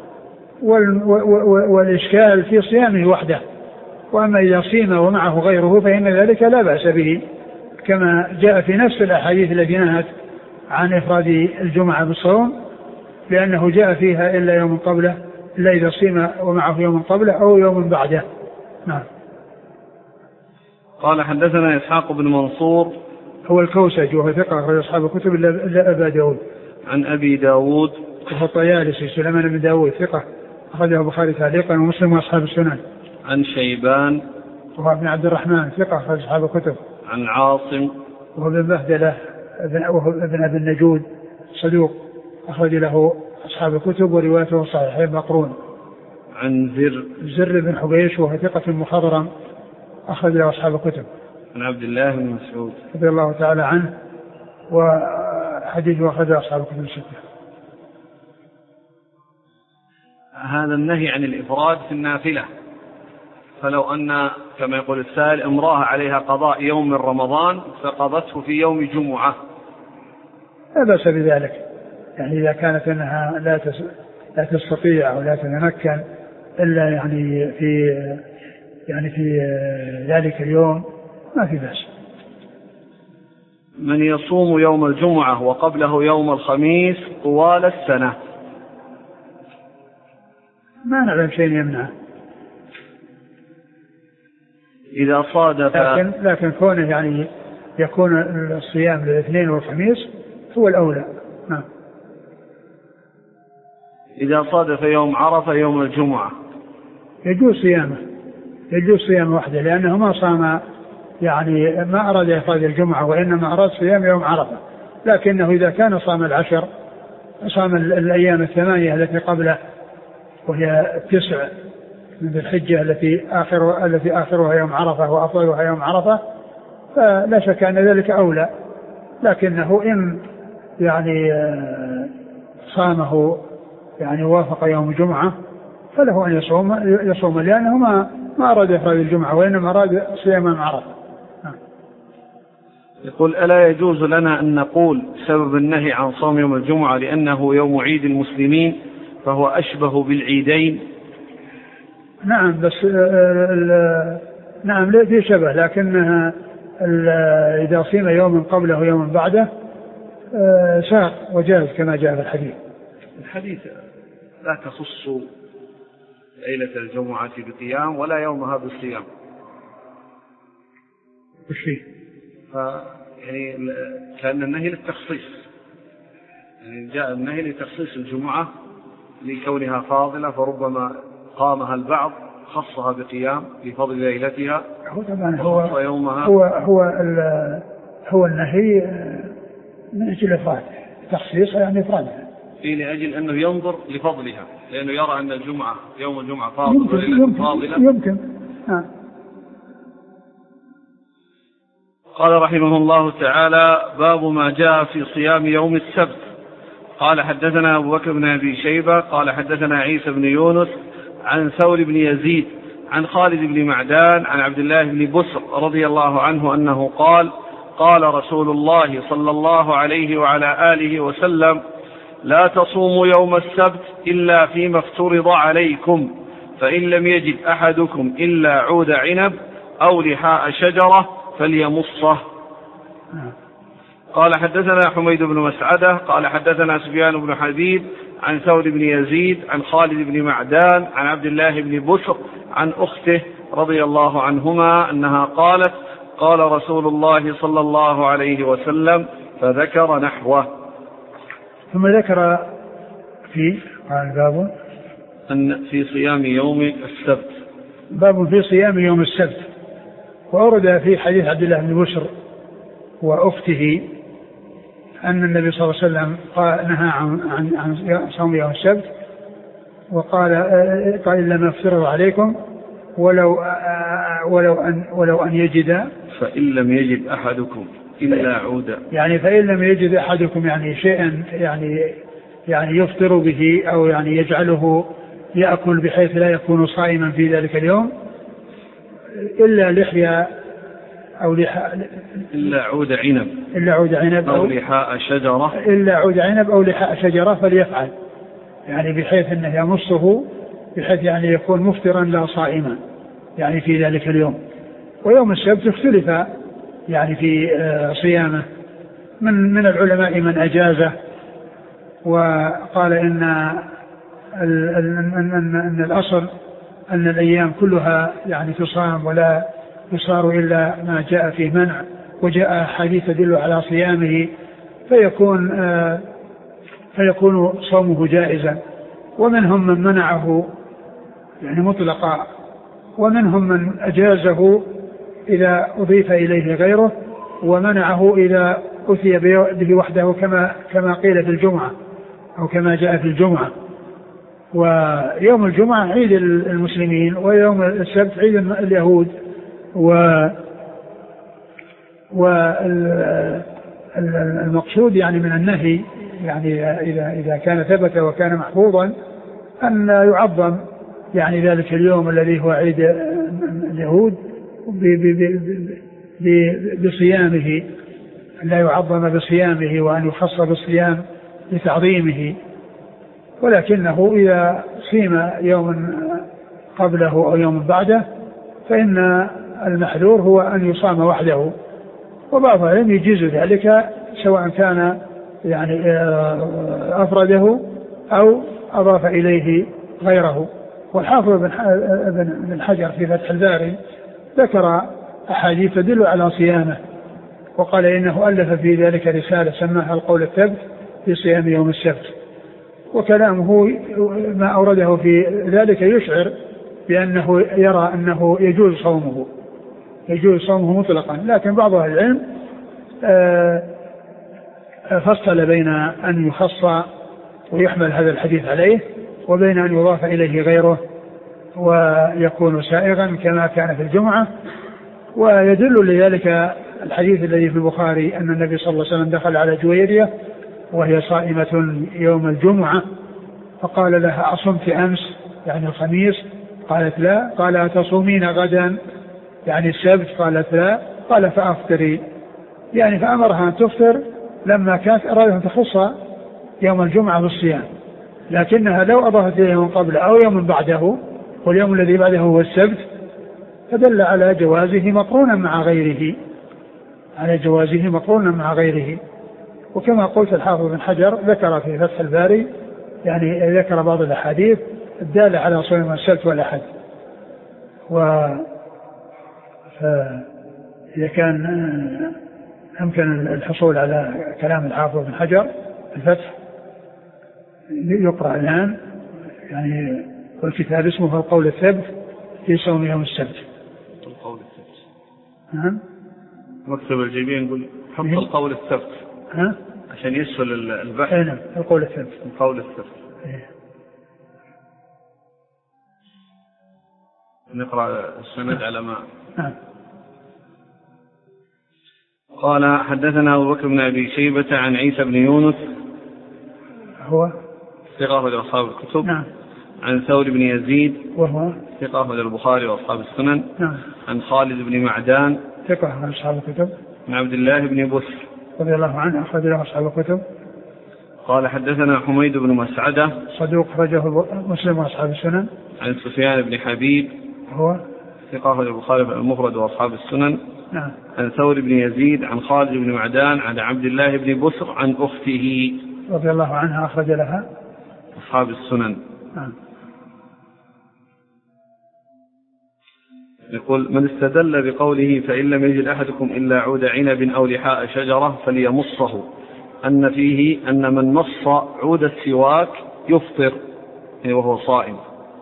والإشكال في صيامه وحده. وأما إذا صيم ومعه غيره فإن ذلك لا بأس به كما جاء في نفس الأحاديث التي نهت عن إفراد الجمعة بالصوم لأنه جاء فيها إلا يوم قبله إلا إذا صيم ومعه يوم قبله أو يوم بعده. نعم. قال حدثنا إسحاق بن منصور هو الكوسج وهو ثقة أخرج أصحاب الكتب إلا أبا داود. عن أبي داود وهو الطيالسي سليمان بن داود ثقة أخرجه البخاري تعليقا ومسلم وأصحاب السنن. عن شيبان وهو ابن عبد الرحمن ثقة أخرج أصحاب الكتب. عن عاصم وهو ابن بهدلة وهو ابن أبي النجود صدوق أخرج له أصحاب الكتب وروايته صحيحين مقرون. عن زر زر بن حبيش وهو ثقة مخضرم أخرج له أصحاب الكتب. عن عبد الله بن مسعود رضي الله تعالى عنه وحديثه أخرج أصحاب الكتب الستة. هذا النهي عن الإفراد في النافلة فلو أن كما يقول السائل امرأة عليها قضاء يوم من رمضان فقضته في يوم جمعة لا بأس بذلك يعني إذا كانت أنها لا لا تستطيع أو لا تتمكن إلا يعني في يعني في ذلك اليوم ما في بأس. من يصوم يوم الجمعة وقبله يوم الخميس طوال السنة ما نعلم شيء يمنعه إذا صادف لكن, لكن كونه يعني يكون الصيام للاثنين والخميس هو الأولى. نعم. إذا صادف يوم عرفة يوم الجمعة يجوز صيامه يجوز صيامه وحده لأنه ما صام يعني ما أراد إفراد الجمعة وإنما أراد صيام يوم عرفة لكنه إذا كان صام العشر صام الأيام الثمانية التي قبله وهي التسع من ذي الحجة التي آخر التي آخرها يوم عرفة وأفضلها يوم عرفة فلا شك أن ذلك أولى لكنه إن يعني صامه يعني وافق يوم الجمعة فله أن يصوم يصوم لأنه ما ما أراد إفراد الجمعة وإنما أراد صيام عرفة. يقول: ألا يجوز لنا أن نقول سبب النهي عن صوم يوم الجمعة لأنه يوم عيد المسلمين فهو أشبه بالعيدين؟ نعم، بس نعم لا في شبه، لكنها إذا صيم يوم قبله ويوم بعده ساق وجاز كما جاء في الحديث. الحديث لا تخص ليلة الجمعة بقيام ولا يومها بالصيام. وش فيه؟ يعني كان النهي للتخصيص، يعني جاء النهي لتخصيص الجمعة لكونها فاضلة فربما قامها البعض خصها بقيام لفضل ليلتها. هو طبعا هو هو هو, هو النهي من أجل إفراد، تخصيص يعني إفرادها، إيه لأجل أنه ينظر لفضلها، لأنه يرى أن الجمعة يوم الجمعة فاضل يمكن وليلة يمكن فاضلة. يمكن. آه. قال رحمه الله تعالى: باب ما جاء في صيام يوم السبت. قال: حدثنا أبو بكر بن أبي شيبة قال حدثنا عيسى بن يونس عن ثور بن يزيد عن خالد بن معدان عن عبد الله بن بسر رضي الله عنه أنه قال: قال رسول الله صلى الله عليه وعلى آله وسلم: لا تصوموا يوم السبت إلا فيما افترض عليكم، فإن لم يجد أحدكم إلا عود عنب أو لحاء شجرة فليمصه. قال: حدثنا حميد بن مسعدة قال حدثنا سفيان بن حبيب عن ثور بن يزيد عن خالد بن معدان عن عبد الله بن بسر عن أخته رضي الله عنهما أنها قالت: قال رسول الله صلى الله عليه وسلم، فذكر نحوه. ثم ذكر في قال باب أن في صيام يوم السبت، باب في صيام يوم السبت. وأورد في حديث عبد الله بن بسر وأخته أن النبي صلى الله عليه وسلم قال نهى عن, عن, عن صوم يوم السبت، وقال قال إلا ما افترض عليكم ولو ولو أن ولو أن يجد، فإن لم يجد أحدكم إلا عودا، يعني فإن لم يجد أحدكم يعني شيئا يعني يعني يفطر به أو يعني يجعله يأكل بحيث لا يكون صائما في ذلك اليوم إلا لحية أو لحاء إلا عود عنب إلا عود عنب أو لحاء شجرة إلا عود عنب أو لحاء شجرة فليفعل، يعني بحيث أنه يمصه بحيث يعني يكون مفطرا لا صائما يعني في ذلك اليوم. ويوم السبت اختلف يعني في صيامه، من من العلماء من أجازه وقال إن أن الأصل أن الأيام كلها يعني تصام ولا يصار إلا ما جاء فيه منع، وجاء حديث يدل على صيامه فيكون آه فيكون صومه جائزا. ومنهم من منعه يعني مطلقا، ومنهم من أجازه إذا أضيف إليه غيره، ومنعه إذا أتي به وحده كما كما قيل في الجمعة أو كما جاء في الجمعة. ويوم الجمعة عيد المسلمين، ويوم السبت عيد اليهود. و والمقصود يعني من النهي يعني إذا إذا كان ثبت وكان محفوظا أن يعظم يعني ذلك اليوم الذي هو عيد اليهود بصيامه، لا يعظم بصيامه وأن يخص بالصيام لتعظيمه. ولكنه إذا صيم يوم قبله أو يوم بعده فإن المحذور هو أن يصام وحده. وبعض العلم يجيز ذلك سواء كان يعني أفرده أو أضاف إليه غيره. والحافظ بن حجر في فتح الباري ذكر أحاديث تدل على صيامه، وقال إنه ألف في ذلك رسالة سماها القول الثبت في صيام يوم السبت. وكلامه ما أورده في ذلك يشعر بأنه يرى أنه يجوز صومه يجوز صومه مطلقا. لكن بعض أهل العلم فصل بين أن يخص ويحمل هذا الحديث عليه وبين أن يضاف إليه غيره ويكون سائغا كما كان في الجمعة. ويدل لذلك الحديث الذي في البخاري أن النبي صلى الله عليه وسلم دخل على جويرية وهي صائمة يوم الجمعة فقال لها أصمت أمس يعني الخميس؟ قالت لا. قال أتصومين غدا يعني السبت؟ قالت لا. قال فأفطري يعني فأمرها أن تفطر لما كانت أرادت أن تخص يوم الجمعة بالصيام، لكنها لو أضافت إليه يوم قبله أو يوم بعده واليوم الذي بعده هو السبت فدل على جوازه مقرونا مع غيره، على جوازه مقرونا مع غيره. وكما قلت الحافظ بن حجر ذكر في فتح الباري يعني ذكر بعض الأحاديث الدالة على صوم السبت والأحد. وإذا كان يمكن الحصول على كلام الحافظ بن حجر الفتح يقرأ الآن يعني والكتاب اسمه القول الثبت في صوم يوم السبت. القول الثبت. نعم. مكتب الجيبين يقول حط القول الثبت. ها؟ عشان يسهل البحث. نعم القول الثبت. القول الثبت. إيه. نقرأ السند على ما. نعم. قال حدثنا أبو بكر بن أبي شيبة عن عيسى بن يونس هو ثقة أخرج أصحاب الكتب. نعم. عن ثور بن يزيد وهو ثقة أخرج البخاري وأصحاب السنن. نعم. عن خالد بن معدان ثقة أخرج أصحاب الكتب. عن عبد الله بن بسر رضي الله عنه أخرج له أصحاب الكتب. قال حدثنا حميد بن مسعدة صدوق أخرجه مسلم وأصحاب السنن. عن سفيان بن حبيب هو ثقة أخرج البخاري المفرد وأصحاب السنن. نعم. عن ثور بن يزيد عن خالد بن معدان عن عبد الله بن بسر عن أخته رضي الله عنها أخرج لها أصحاب السنن. نعم. يقول من استدل بقوله فإن لم يجد أحدكم إلا عود عنب أو لحاء شجرة فليمصه أن فيه أن من مص عود السواك يفطر وهو صائم.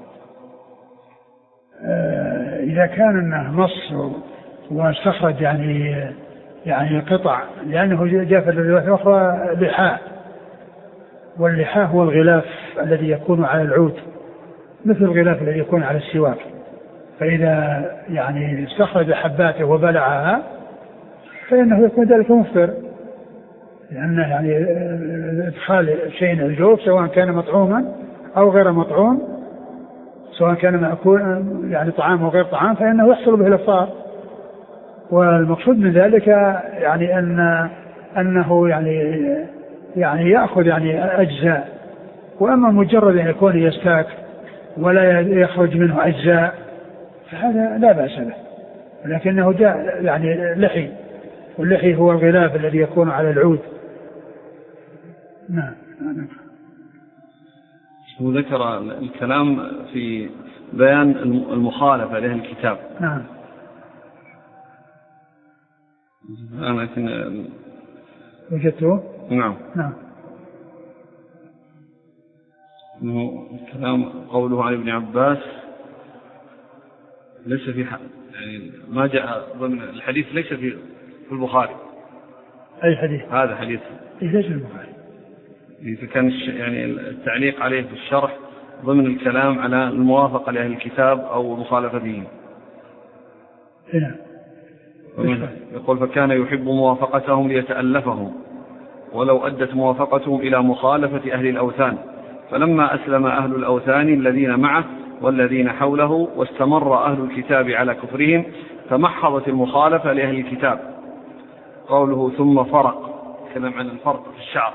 إذا كان أنه مص واستخرج يعني يعني قطع لأنه جاء في الرواية الأخرى لحاء، واللحاء هو الغلاف الذي يكون على العود مثل الغلاف الذي يكون على السواك، فإذا يعني استخرج حباته وبلعها فإنه يكون ذلك مفطر، لأنه يعني إدخال شيء الجوف سواء كان مطعوما أو غير مطعوم، سواء كان مأكول يعني طعام أو غير طعام، فإنه يحصل به الإفطار. والمقصود من ذلك يعني أن أنه يعني يعني يأخذ يعني أجزاء، وأما مجرد أن يكون يستاك ولا يخرج منه أجزاء فهذا لا بأس به، ولكنه جاء يعني لحي، واللحي هو الغلاف الذي يكون على العود. نعم. وذكر الكلام في بيان المخالفة له الكتاب. نعم. لكن وجدته. نعم. نعم. إنه الكلام قوله عن ابن عباس ليس في حق، يعني ما جاء ضمن الحديث، ليس في في البخاري. أي حديث؟ هذا حديث ليس في البخاري. إذا كان يعني التعليق عليه في الشرح ضمن الكلام على الموافقة لأهل الكتاب أو مخالفتهم. نعم. يقول فكان يحب موافقتهم ليتألفهم، ولو أدت موافقتهم إلى مخالفة أهل الأوثان، فلما أسلم أهل الأوثان الذين معه والذين حوله واستمر أهل الكتاب على كفرهم تمحضت المخالفة لأهل الكتاب. قوله ثم فرق، كلام عن الفرق في الشعر.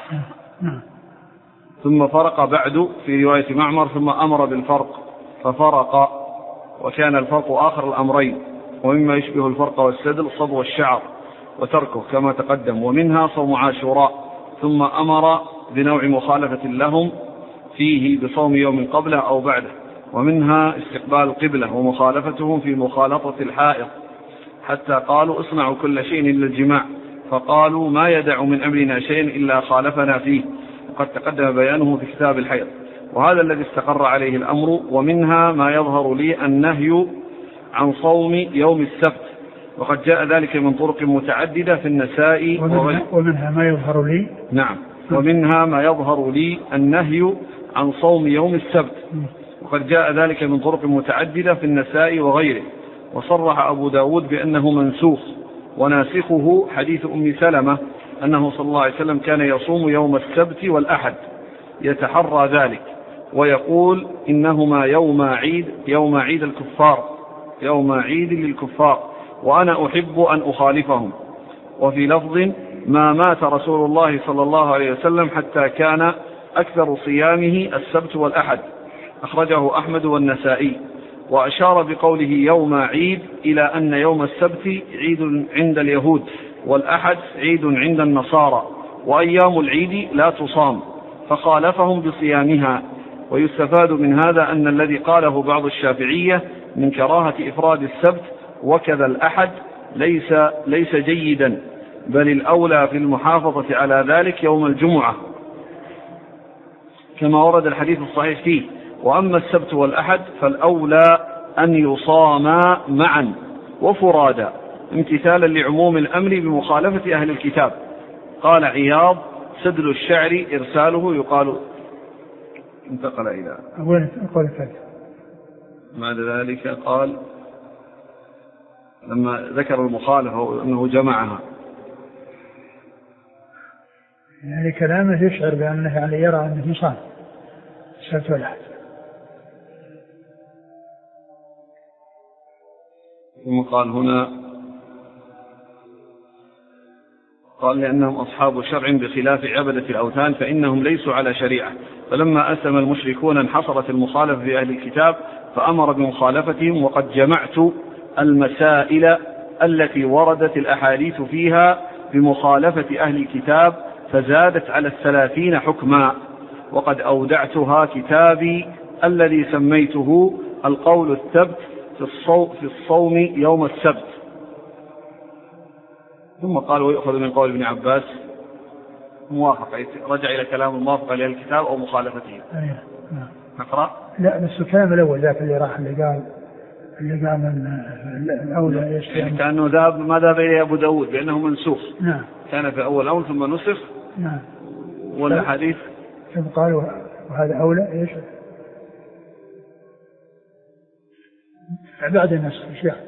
ثم فرق بعد في رواية معمر ثم أمر بالفرق ففرق، وكان الفرق آخر الأمرين، ومما يشبه الفرق والسدل صبو الشعر وتركه كما تقدم، ومنها صوم عاشوراء، ثم أمر بنوع مخالفة لهم فيه بصوم يوم قبله أو بعده، ومنها استقبال القبلة ومخالفتهم في مخالطة الحائض حتى قالوا اصنعوا كل شيء إلا الجماع، فقالوا ما يدع من أمرنا شيء إلا خالفنا فيه، وقد تقدم بيانه في كتاب الحيض، وهذا الذي استقر عليه الأمر. ومنها ما يظهر لي النهي عن صوم يوم السبت، وقد جاء ذلك من طرق متعددة في النساء. ومنها, ومنها ما يظهر لي نعم ومنها ما يظهر لي النهي عن صوم يوم السبت، وقد جاء ذلك من طرق متعددة في النساء وغيره. وصرح أبو داود بأنه منسوخ، وناسخه حديث أم سلمة أنه صلى الله عليه وسلم كان يصوم يوم السبت والأحد يتحرى ذلك ويقول إنهما يوم عيد يوم عيد الكفار يوم عيد للكفار وأنا أحب أن أخالفهم. وفي لفظ ما مات رسول الله صلى الله عليه وسلم حتى كان أكثر صيامه السبت والأحد، أخرجه أحمد والنسائي. وأشار بقوله يوم عيد إلى أن يوم السبت عيد عند اليهود والأحد عيد عند النصارى، وأيام العيد لا تصام، فخالفهم بصيامها. ويستفاد من هذا أن الذي قاله بعض الشافعية من كراهة إفراد السبت وكذا الأحد ليس, ليس جيدا، بل الأولى في المحافظة على ذلك يوم الجمعة كما ورد الحديث الصحيح فيه. وأما السبت والأحد فالأولى أن يصاما معا وفرادا امتثالا لعموم الأمر بمخالفة أهل الكتاب. قال عياض سدل الشعر إرساله يقال انتقل إلى بعد ذلك قال لما ذكر المخالفة أنه جمعها يعني كلامه يشعر بأنه يعني يرى أنه مصاب السبت والأحد. ثم قال هنا قال لأنهم أصحاب شرع بخلاف عبدة الأوثان فإنهم ليسوا على شريعة، فلما أسلم المشركون انحصرت المخالفة في أهل الكتاب فأمر بمخالفتهم. وقد جمعت المسائل التي وردت الأحاديث فيها بمخالفة أهل الكتاب فزادت على الثلاثين حكما، وقد أودعتها كتابي الذي سميته القول الثبت في الصوم يوم السبت. ثم قال ويؤخذ من قول ابن عباس موافقة، رجع إلى كلام الموافقة لأهل الكتاب أو مخالفته. نقرأ؟ لا بس الكلام الأول ذاك اللي راح اللي قال اللي قال من الأولى يعني كأنه ذهب ما ذهب إليه أبو داود بأنه منسوخ. نعم. كان في أول أول ثم نسخ. نعم. والحديث ثم قال وهذا أولى إيش؟ بعد النسخ إيش يعني؟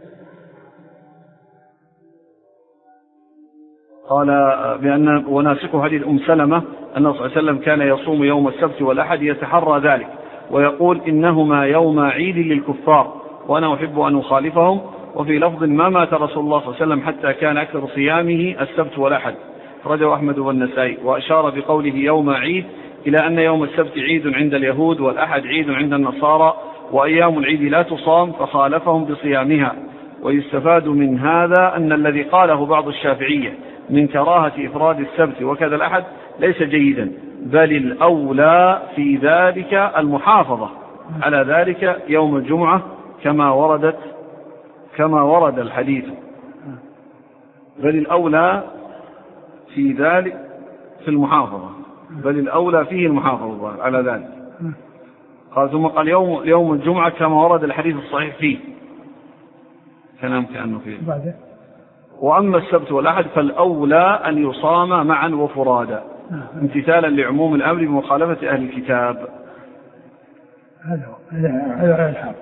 قال بأن وناسخ حديث أم سلمة أنه صلى الله عليه وسلم كان يصوم يوم السبت والأحد يتحرى ذلك ويقول إنهما يوم عيد للكفار وأنا أحب أن أخالفهم. وفي لفظ ما مات رسول الله صلى الله عليه وسلم حتى كان أكثر صيامه السبت والأحد، رجع أحمد والنسائي. وأشار بقوله يوم عيد إلى أن يوم السبت عيد عند اليهود والأحد عيد عند النصارى وأيام العيد لا تصام، فخالفهم بصيامها. ويستفاد من هذا أن الذي قاله بعض الشافعية من كراهة إفراد السبت وكذا الأحد ليس جيدا، بل الأولى في ذلك المحافظة على ذلك يوم الجمعة كما وردت كما ورد الحديث، بل الأولى في ذلك في المحافظة بل الأولى فيه المحافظة على ذلك. قال ثم قال يوم, يوم الجمعة كما ورد الحديث الصحيح فيه كلام كأنه فيه. وأما السبت والأحد فالأولى أن يصام معا وفرادا امتثالا لعموم الأمر بمخالفة أهل الكتاب. هذا هذا الحق.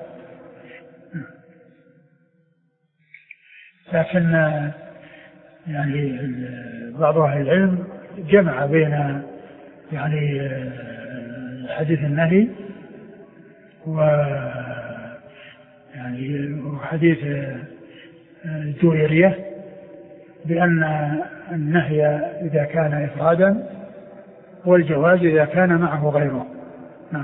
لكن يعني بعض أهل العلم جمع بين يعني حديث النهي و يعني وحديث الجويرية بأن النهي إذا كان إفرادا والجواز إذا كان معه غيره. نعم.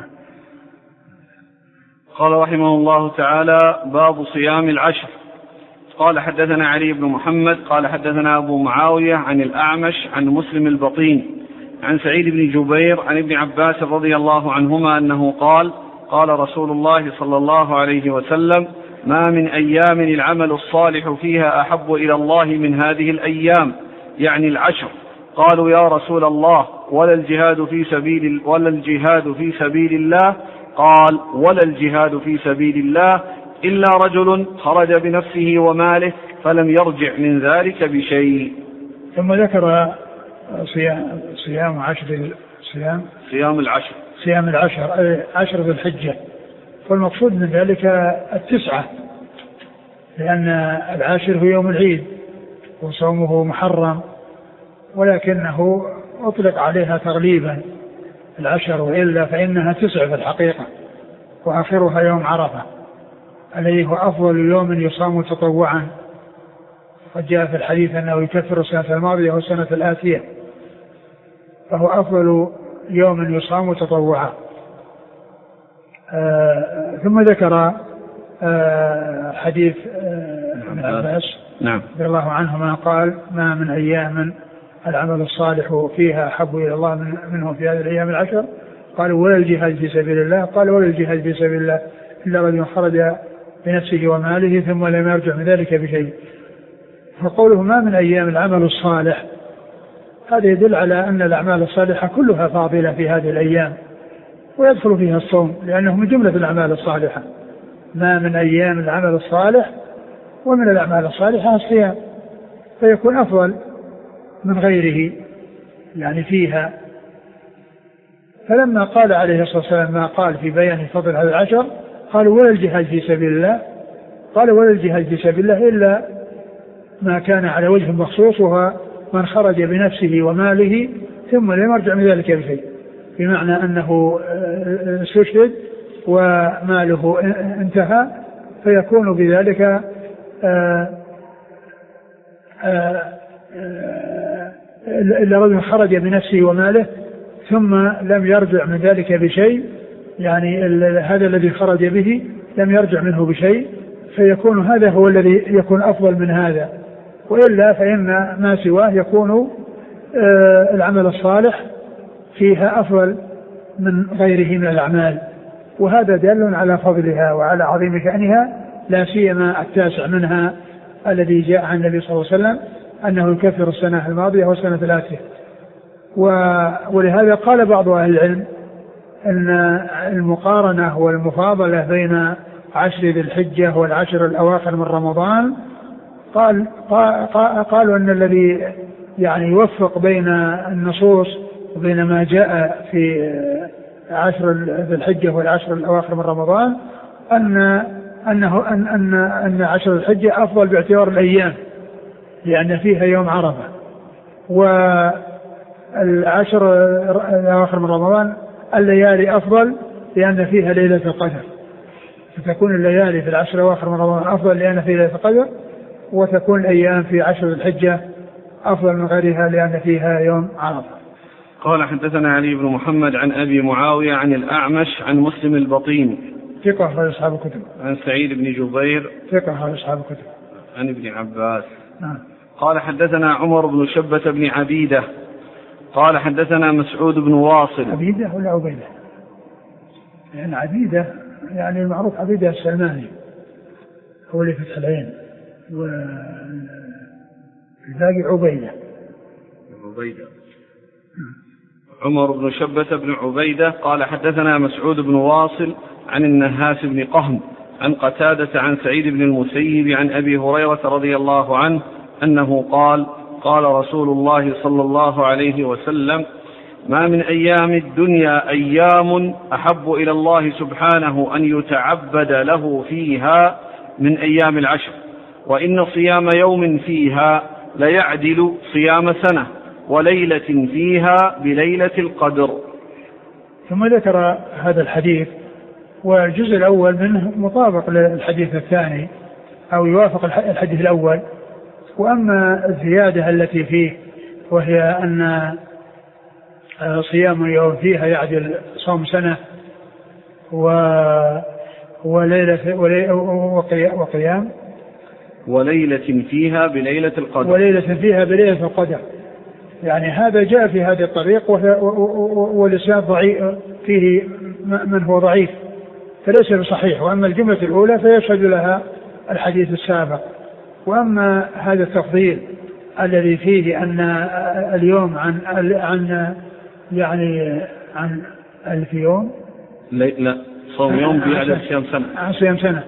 قال رحمه الله تعالى باب صيام العشر. قال حدثنا علي بن محمد قال حدثنا أبو معاوية عن الأعمش عن مسلم البطين عن سعيد بن جبير عن ابن عباس رضي الله عنهما أنه قال قال رسول الله صلى الله عليه وسلم ما من أيام العمل الصالح فيها أحب إلى الله من هذه الأيام، يعني العشر. قالوا يا رسول الله ولا الجهاد في سبيل ولا الجهاد في سبيل الله؟ قال ولا الجهاد في سبيل الله إلا رجل خرج بنفسه وماله فلم يرجع من ذلك بشيء. ثم ذكر صيام صيام عشر صيام صيام العشر صيام العشر عشر ذي الحجة، والمقصود من ذلك التسعة، لأن العاشر هو يوم العيد وصومه محرم، ولكنه أطلق عليها تغليبا العشر، وإلا فإنها تسع في الحقيقة، وآخرها يوم عرفة الذي هو أفضل يوم يصام تطوعا، قد جاء في الحديث أنه يكفر السنة الماضية والسنة الآتية، فهو أفضل يوم يصام تطوعا. آه ثم ذكر آه حديث ابن آه عباس نعم رضي الله عنهما قال: ما من أيام العمل الصالح فيها أحب إلى الله من منه في هذه الأيام العشر. قالوا: ولا الجهاد في سبيل الله؟ قال: ولا الجهاد في سبيل الله إلا رجل خرج بنفسه وماله ثم لم يرجع من ذلك بشيء. فقوله ما من أيام العمل الصالح، هذا يدل على أن الأعمال الصالحة كلها فاضلة في هذه الأيام، ويدخل فيها الصوم لأنه من جملة الأعمال الصالحة. ما من أيام العمل الصالح، ومن الأعمال الصالحة الصيام، فيكون أفضل من غيره يعني فيها. فلما قال عليه الصلاة والسلام ما قال في بيان فضل هذا العشر، قالوا: ولا الجهاد في سبيل الله؟ قال: ولا الجهاد في سبيل الله إلا ما كان على وجه مخصوص، وهو من خرج بنفسه وماله ثم لم يرجع من ذلك بشيء، بمعنى أنه استشهد وماله انتهى، فيكون بذلك إلا رجل خرج بنفسه وماله ثم لم يرجع من ذلك بشيء، يعني هذا الذي خرج به لم يرجع منه بشيء، فيكون هذا هو الذي يكون أفضل من هذا. وإلا فإن ما سواه يكون العمل الصالح فيها أفضل من غيره من الأعمال، وهذا دل على فضلها وعلى عظيم شأنها، لا سيما التاسع منها الذي جاء عن النبي صلى الله عليه وسلم أنه يكفر السنة الماضية والسنة الآتية. ولهذا قال بعض أهل العلم أن المقارنة والمفاضلة بين عشر ذي الحجة والعشر الأواخر من رمضان، قال قالوا أن الذي يعني يوفق بين النصوص وبين ما جاء في عشر ذي الحجة والعشر الأواخر من رمضان أن أنه أن أن أن عشر الحجة أفضل باعتبار الأيام لأن فيها يوم عرفة، والعشر الأواخر من رمضان الليالي أفضل لأن فيها ليلة القدر، فتكون الليالي في العشر الأواخر من رمضان أفضل لأن فيها ليلة القدر، وتكون الأيام في عشر الحجة أفضل من غيرها لأن فيها يوم عرفة. قال: حدثنا علي بن محمد عن أبي معاوية عن الأعمش عن مسلم البطين ثقة أخرج أصحاب الكتب. عن سعيد بن جبير ثقة أخرج أصحاب الكتب. عن ابن عباس. نعم. قال: حدثنا عمر بن شبة بن عبيدة قال: حدثنا مسعود بن واصل. عبيدة ولا عبيدة؟ يعني عبيدة يعني المعروف عبيدة السلماني هو اللي فتح العين، والباقي عبيدة. عبيدة. عمر بن شبة بن عبيدة قال: حدثنا مسعود بن واصل عن النهاس بن قهم عن قتادة عن سعيد بن المسيب عن أبي هريرة رضي الله عنه أنه قال: قال رسول الله صلى الله عليه وسلم: ما من أيام الدنيا أيام أحب إلى الله سبحانه أن يتعبد له فيها من أيام العشر، وإن صيام يوم فيها ليعدل صيام سنة، وليلة فيها بليلة القدر. ثم ذكر هذا الحديث، والجزء الأول منه مطابق للحديث الثاني أو يوافق الحديث الأول. وأما الزيادة التي فيه وهي أن صيام يوم فيها يعدل صوم سنة وليلة وقيام وليلة فيها بليلة القدر وليلة فيها بليلة القدر، يعني هذا جاء في هذه الطريق والإسناد ضعيف فيه من هو ضعيف فليس بصحيح. وأما الجملة الأولى فيشهد لها الحديث السابق. وأما هذا التفضيل الذي فيه أن اليوم عن عن يعني عن ألف يوم لا صوم يوم بعد صيام سنة عن صيام سنة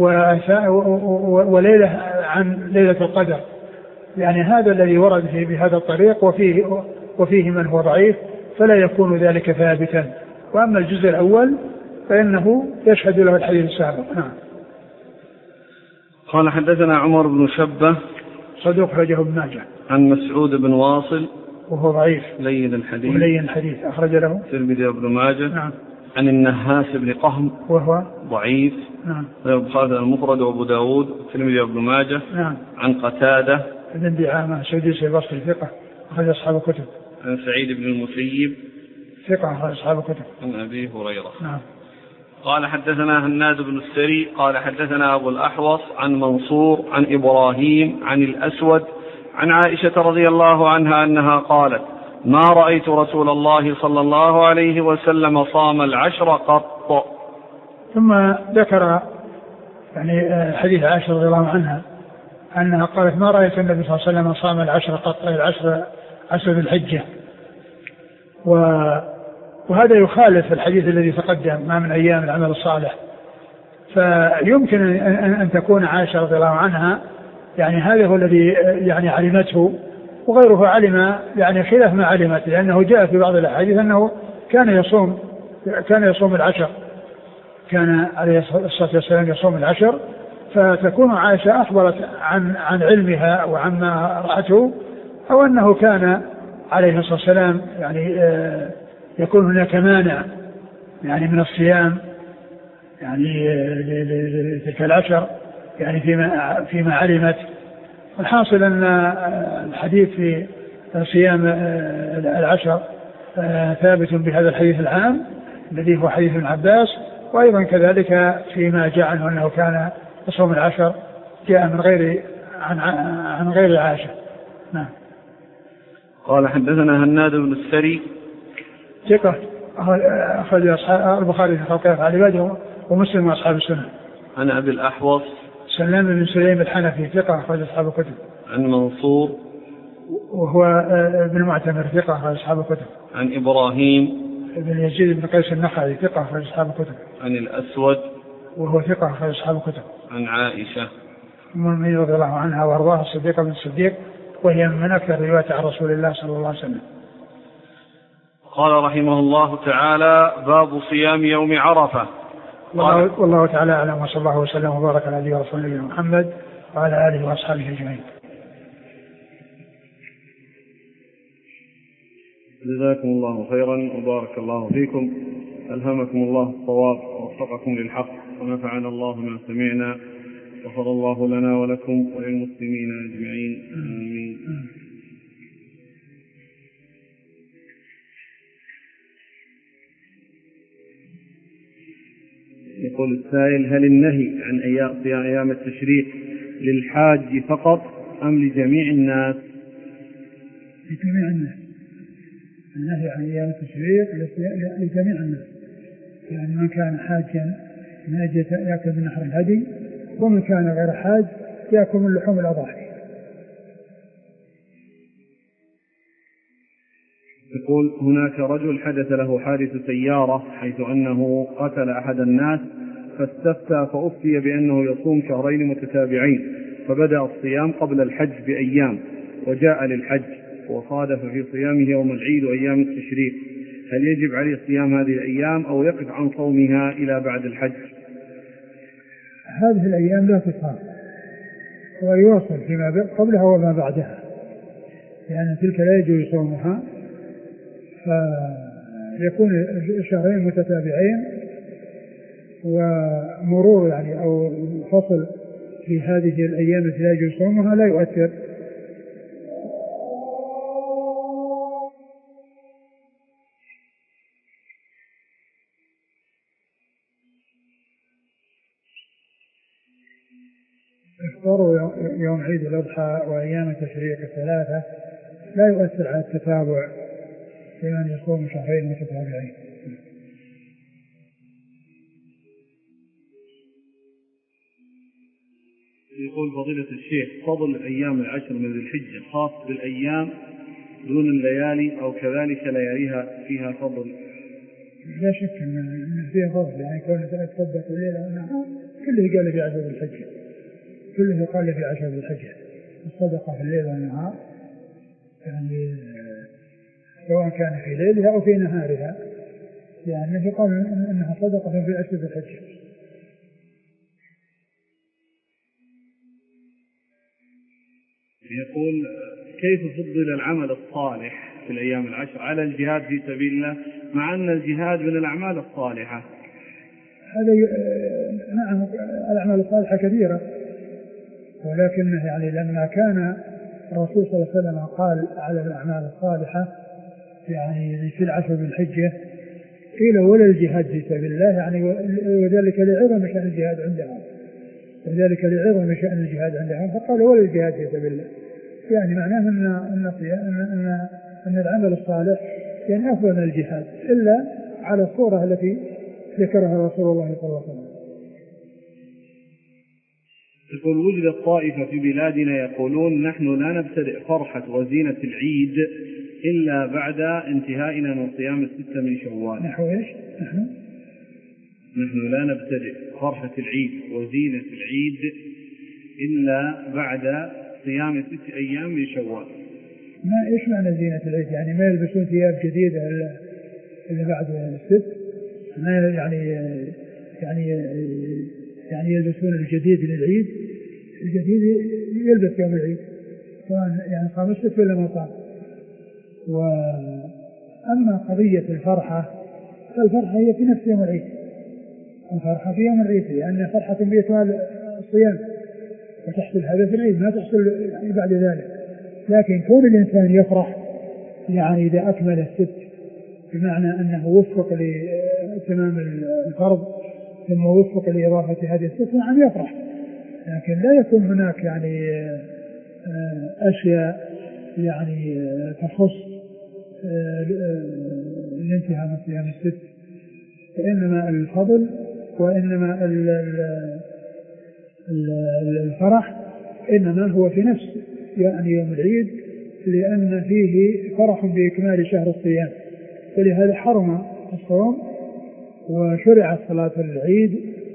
وليلة عن ليلة القدر، يعني هذا الذي ورد فيه بهذا الطريق وفيه وفيه من هو ضعيف فلا يكون ذلك ثابتا. وأما الجزء الأول فإنه يشهد له الحديث السابق. نعم. قال: حدثنا عمر بن شبة صدوق أخرجه ابن ماجه. عن مسعود بن واصل وهو ضعيف لين الحديث ولين الحديث أخرج له الترمذي وابن ماجه. نعم. عن النهاس بن قهم وهو ضعيف. نعم. البخاري المفرد وابو داود والترمذي وابن ماجه. نعم. عن قتادة بن دعامة سدوسي البصري ثقة أخرج أصحاب الكتب. عن سعيد بن المسيب ثقة أخرج أصحاب الكتب. عن أبي هريرة. نعم. قال حدثنا هناد بن السري قال حدثنا أبو الأحوص عن منصور عن إبراهيم عن الأسود عن عائشة رضي الله عنها أنها قالت ما رأيت رسول الله صلى الله عليه وسلم صام العشر قط. ثم ذكر يعني حديث عائشة رضي الله عنها أنها قالت ما رأيت النبي صلى الله عليه وسلم صام العشر قط، العشر عشر ذي الحجة. وهذا يخالف الحديث الذي تقدم ما من أيام العمل الصالح. فيمكن أن تكون عائشة رضي الله عنها يعني هذا هو الذي يعني علمته وغيره علم يعني خلاف ما علمت، لأنه جاء في بعض الأحاديث أنه كان يصوم كان يصوم العشر، كان عليه الصلاة والسلام يصوم العشر. فتكون عائشة أخبرت عن عن علمها وعما رأته، أو أنه كان عليه الصلاة والسلام يعني يكون هناك مانع يعني من الصيام يعني لتلك العشر يعني فيما فيما علمت. الحاصل أن الحديث في صيام العشر ثابت بهذا الحديث العام الذي هو حديث ابن عباس، وأيضا كذلك فيما جاء عنه أنه كان يصوم العشر جاء من غير عن عن غير عائشة. نعم. قال حدثنا هناد بن السري ثقة أخرج أصحاب البخاري في خلق أفعال عباده ومسلم وأصحاب السنة. عن أبي الأحوص سلام بن سليم الحنفي ثقة أخرج أصحاب الكتب. عن منصور وهو ابن معتمر ثقة أخرج أصحاب الكتب. عن إبراهيم ابن يزيد بن قيس النخعي ثقة أخرج أصحاب الكتب. عن الأسود وهو ثقة أخرج أصحاب الكتب. عن عائشة أم المؤمنين رضي الله عنها وأرضاها الصديقة بن الصديق، وهي من أكثر رواية عن رسول الله صلى الله عليه وسلم. قال رحمه الله تعالى باب صيام يوم عرفة. والله, والله تعالى أعلم، وصلى الله وسلم وبارك على نبينا ورسوله محمد وعلى آله وأصحابه أجمعين. جزاكم الله خيرا وبارك الله فيكم، ألهمكم الله الصواب ووفقكم للحق ونفعنا الله ما سمعنا، غفر الله لنا ولكم وللمسلمين أجمعين آمين. يقول السائل هل النهي عن أيام التشريق للحاج فقط أم لجميع الناس؟ لجميع الناس. النهي عن أيام التشريق لجميع الناس، يعني من كان حاجا يأكل من نحر الهدي، ومن كان غير حاج يأكل من لحوم الأضاحي. يقول هناك رجل حدث له حادث سيارة حيث أنه قتل أحد الناس، فاستفتى فأفتي بأنه يصوم شهرين متتابعين، فبدأ الصيام قبل الحج بأيام وجاء للحج وصادف في صيامه يوم العيد وأيام التشريق، هل يجب عليه صيام هذه الأيام أو يقف عن صومها إلى بعد الحج؟ هذه الأيام لا تصام ويواصل فيما قبلها وما بعدها، لأن يعني تلك لا يجوز صومها، فيكون شهرين متتابعين ومرور يعني أو فصل في هذه الأيام التي لا يجوز صومها لا يؤثر. إفطار يوم عيد الأضحى وأيام التشريق الثلاثة لا يؤثر على التتابع لمن يصوم شهرين متتابعين. يقول فضيلة الشيخ فضل الأيام العشر من ذي الحجة خاص بالأيام دون الليالي أو كذلك لياليها فيها فضل؟ لا شك أن فيها فضل، يعني كون تصدق الليلة والنهار كله قال في عشر ذي الحجة، كله قال في عشر ذي الحجة الصدقة في الليل والنهار، يعني سواء كان في ليلها أو في نهارها، يعني يقال أنها صدقة في عشر ذي الحجة. يقول كيف فضل العمل الصالح في الأيام العشر على الجهاد في سبيل الله مع أن الجهاد من الأعمال الصالحة؟ هذا نعم الأعمال الصالحة كثيرة، ولكنه يعني لما كان الرسول صلى الله عليه وسلم قال على الأعمال الصالحة يعني في العشر من الحجة قيل ولا الجهاد في سبيل الله، يعني وذلك لعظم شأن الجهاد عندهم وذلك لعظم شأن الجهاد عندهم فقال ولا الجهاد في سبيل الله، يعني معناه أن أن أن أن العمل الصالح يعني أفضل من الجهاد إلا على الصورة التي ذكرها رسول الله صلى الله عليه وسلم. يقول وجدت طائفة في بلادنا يقولون نحن لا نبتدئ فرحة وزينة العيد إلا بعد انتهائنا من صيام الستة من شوال. نحو إيش؟ نحن نحن لا نبتدئ فرحة العيد وزينة العيد إلا بعد صيام ست أيام من شوال. ما إيش معنى زينة العيد؟ يعني ما يلبسون ثياب جديدة إلا إلا بعد الست؟ ما يعني يعني يعني يلبسون الجديد للعيد؟ الجديد يلبس يوم العيد سواء يعني صام الست ولا ما صام. وأما قضية الفرحة فالفرحة هي في نفس يوم العيد، الفرحة في يوم العيد لأن فرحة بيتوال الصيام وتحصل هذا في العيد ما تحصل يعني بعد ذلك. لكن كون الإنسان يفرح يعني إذا أكمل الست بمعنى أنه وفق لتمام الفرض ثم وفق لإضافة هذه الست نعم يفرح، لكن لا يكون هناك يعني أشياء يعني تخص الانتهاء من صيام الست، فإنما الفضل وإنما الفرح إنما هو في نفس يعني يوم العيد لأن فيه فرح بإكمال شهر الصيام، ولهذا حرم الصوم وشرعت صلاة العيد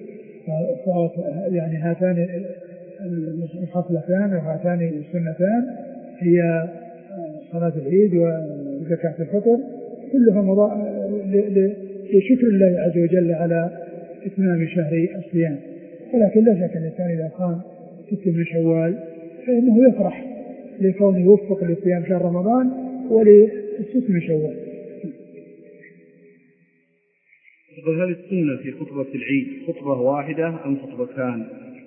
يعني هاتان الخصلتان وهاتان السنتان هي صلاة العيد وزكاة الفطر كلها لشكر الله عز وجل على إتمام شهر الصيام. ولكن لا شك الإنسان إذا صام ست من شوال فإنه يفرح لكونه يوفق لصيام شهر رمضان ولست من شوال. هل السنة في خطبة العيد خطبة واحدة أم خطبتان؟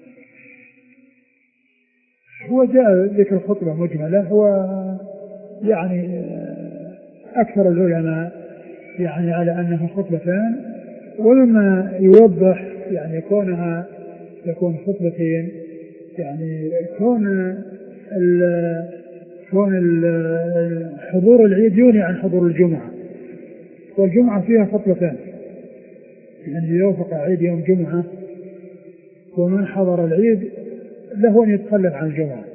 هو جاء ذكر خطبة مجملة، هو يعني أكثر العلماء يعني على أنها خطبتان، ولما يوضح يعني كونها يكون خطبتين يعني كون ال كون ال حضور العيد يغني عن حضور الجمعة، والجمعة فيها خطبتان يعني يوافق عيد يوم جمعة ومن حضر العيد له أن يتخلف عن الجمعة،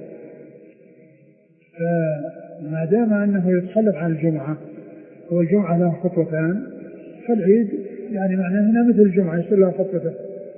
فما دام أنه يتخلف عن الجمعة والجمعة له خطوتان فالعيد يعني معناه هنا مثل الجمعة يصير لها خطوتان.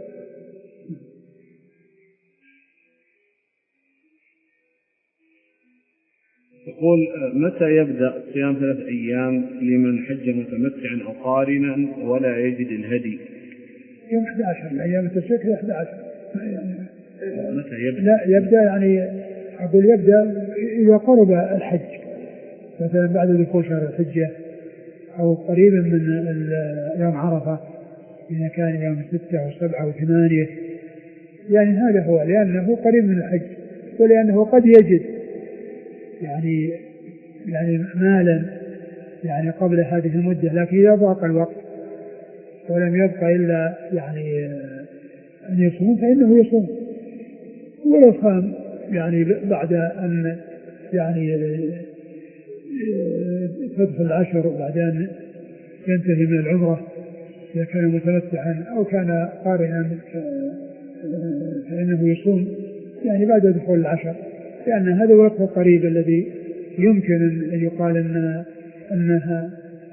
يقول متى يبدأ صيام ثلاث أيام لمن حج متمتعا أو قارنا ولا يجد الهدي؟ يوم أحد عشر أيام التشريق أحد عشر. متى يبدأ؟ لا يبدأ يعني أقول يبدأ إذا قرب الحج مثلا بعد دخول شهر الحجة أو قريبا من يوم عرفة إذا كان يوم ستة وسبعة وثمانية يعني هذا هو لأنه قريب من الحج ولأنه قد يجد يعني يعني مالا يعني قبل هذه المدة، لكن إذا ضاق الوقت ولم يبقى إلا يعني أن يصوم فإنه يصوم، ولو صام يعني بعد أن يعني تدخل العشر وبعدين ينتهي من العمرة إذا كان متمتعا أو كان قارنا فإنه يصوم يعني بعد دخول العشر، لأن هذا الوقت القريب الذي يمكن أن يقال أن أنها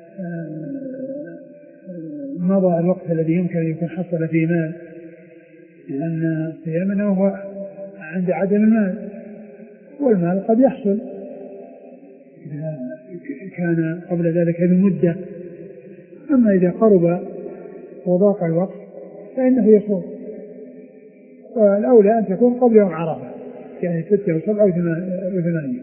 مضى الوقت الذي يمكن أن يكون حصل فيه مال، لأن صيامنا هو عند عدم المال والمال قد يحصل إذا كان قبل ذلك بمدة، أما إذا قرب وضاق الوقت فإنه يصوم، والأولى أن تكون قبل يوم عرفة يعني ستة وسبعة وثمانية.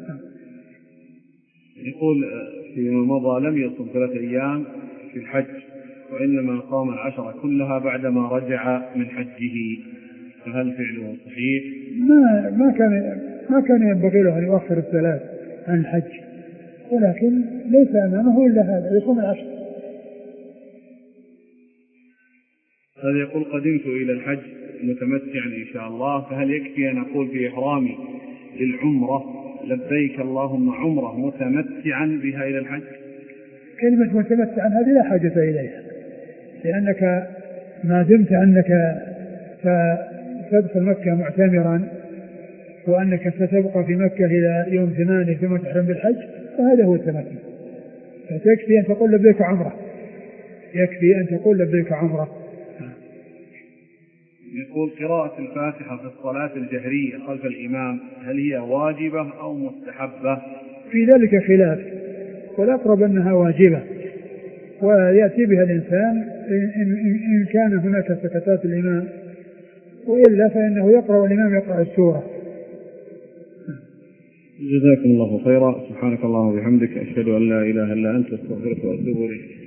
يقول فيما مضى لم يصم ثلاثة أيام في الحج وإنما قام العشرة كلها بعدما رجع من حجه، فهل فعله صحيح؟ ما ما كان ما كان ينبغي له أن يؤخر الثلاث عن الحج، ولكن ليس أمامه إلا هذا، يصوم العشر. هذا يقول قدمت إلى الحج متمتعا إن شاء الله، فهل يكفي أن أقول في إحرامي للعمرة لبيك اللهم عمرة متمتعا بها إلى الحج؟ كلمة متمتعا هذه لا حاجة إليها، لأنك ما دمت أنك ستدخل مكة معتمرا وأنك ستبقى في مكة إلى يوم ثمانية ثم تحرم بالحج، فهذا هو التمتع. فتكفي أن تقول لبيك عمرة، يكفي أن تقول لبيك عمرة. يقول قراءة الفاتحة في الصلاة الجهرية خلف الإمام هل هي واجبة أو مستحبة؟ في ذلك خلاف، والأقرب أنها واجبة، ويأتي بها الإنسان إن كان هناك سكتات الإمام، وإلا فإنه يقرأ والإمام يقرأ السورة. جزاكم الله خيرا، سبحانك اللهم وبحمدك، أشهد أن لا إله إلا أنت، أستغفرك وأتوب إليك.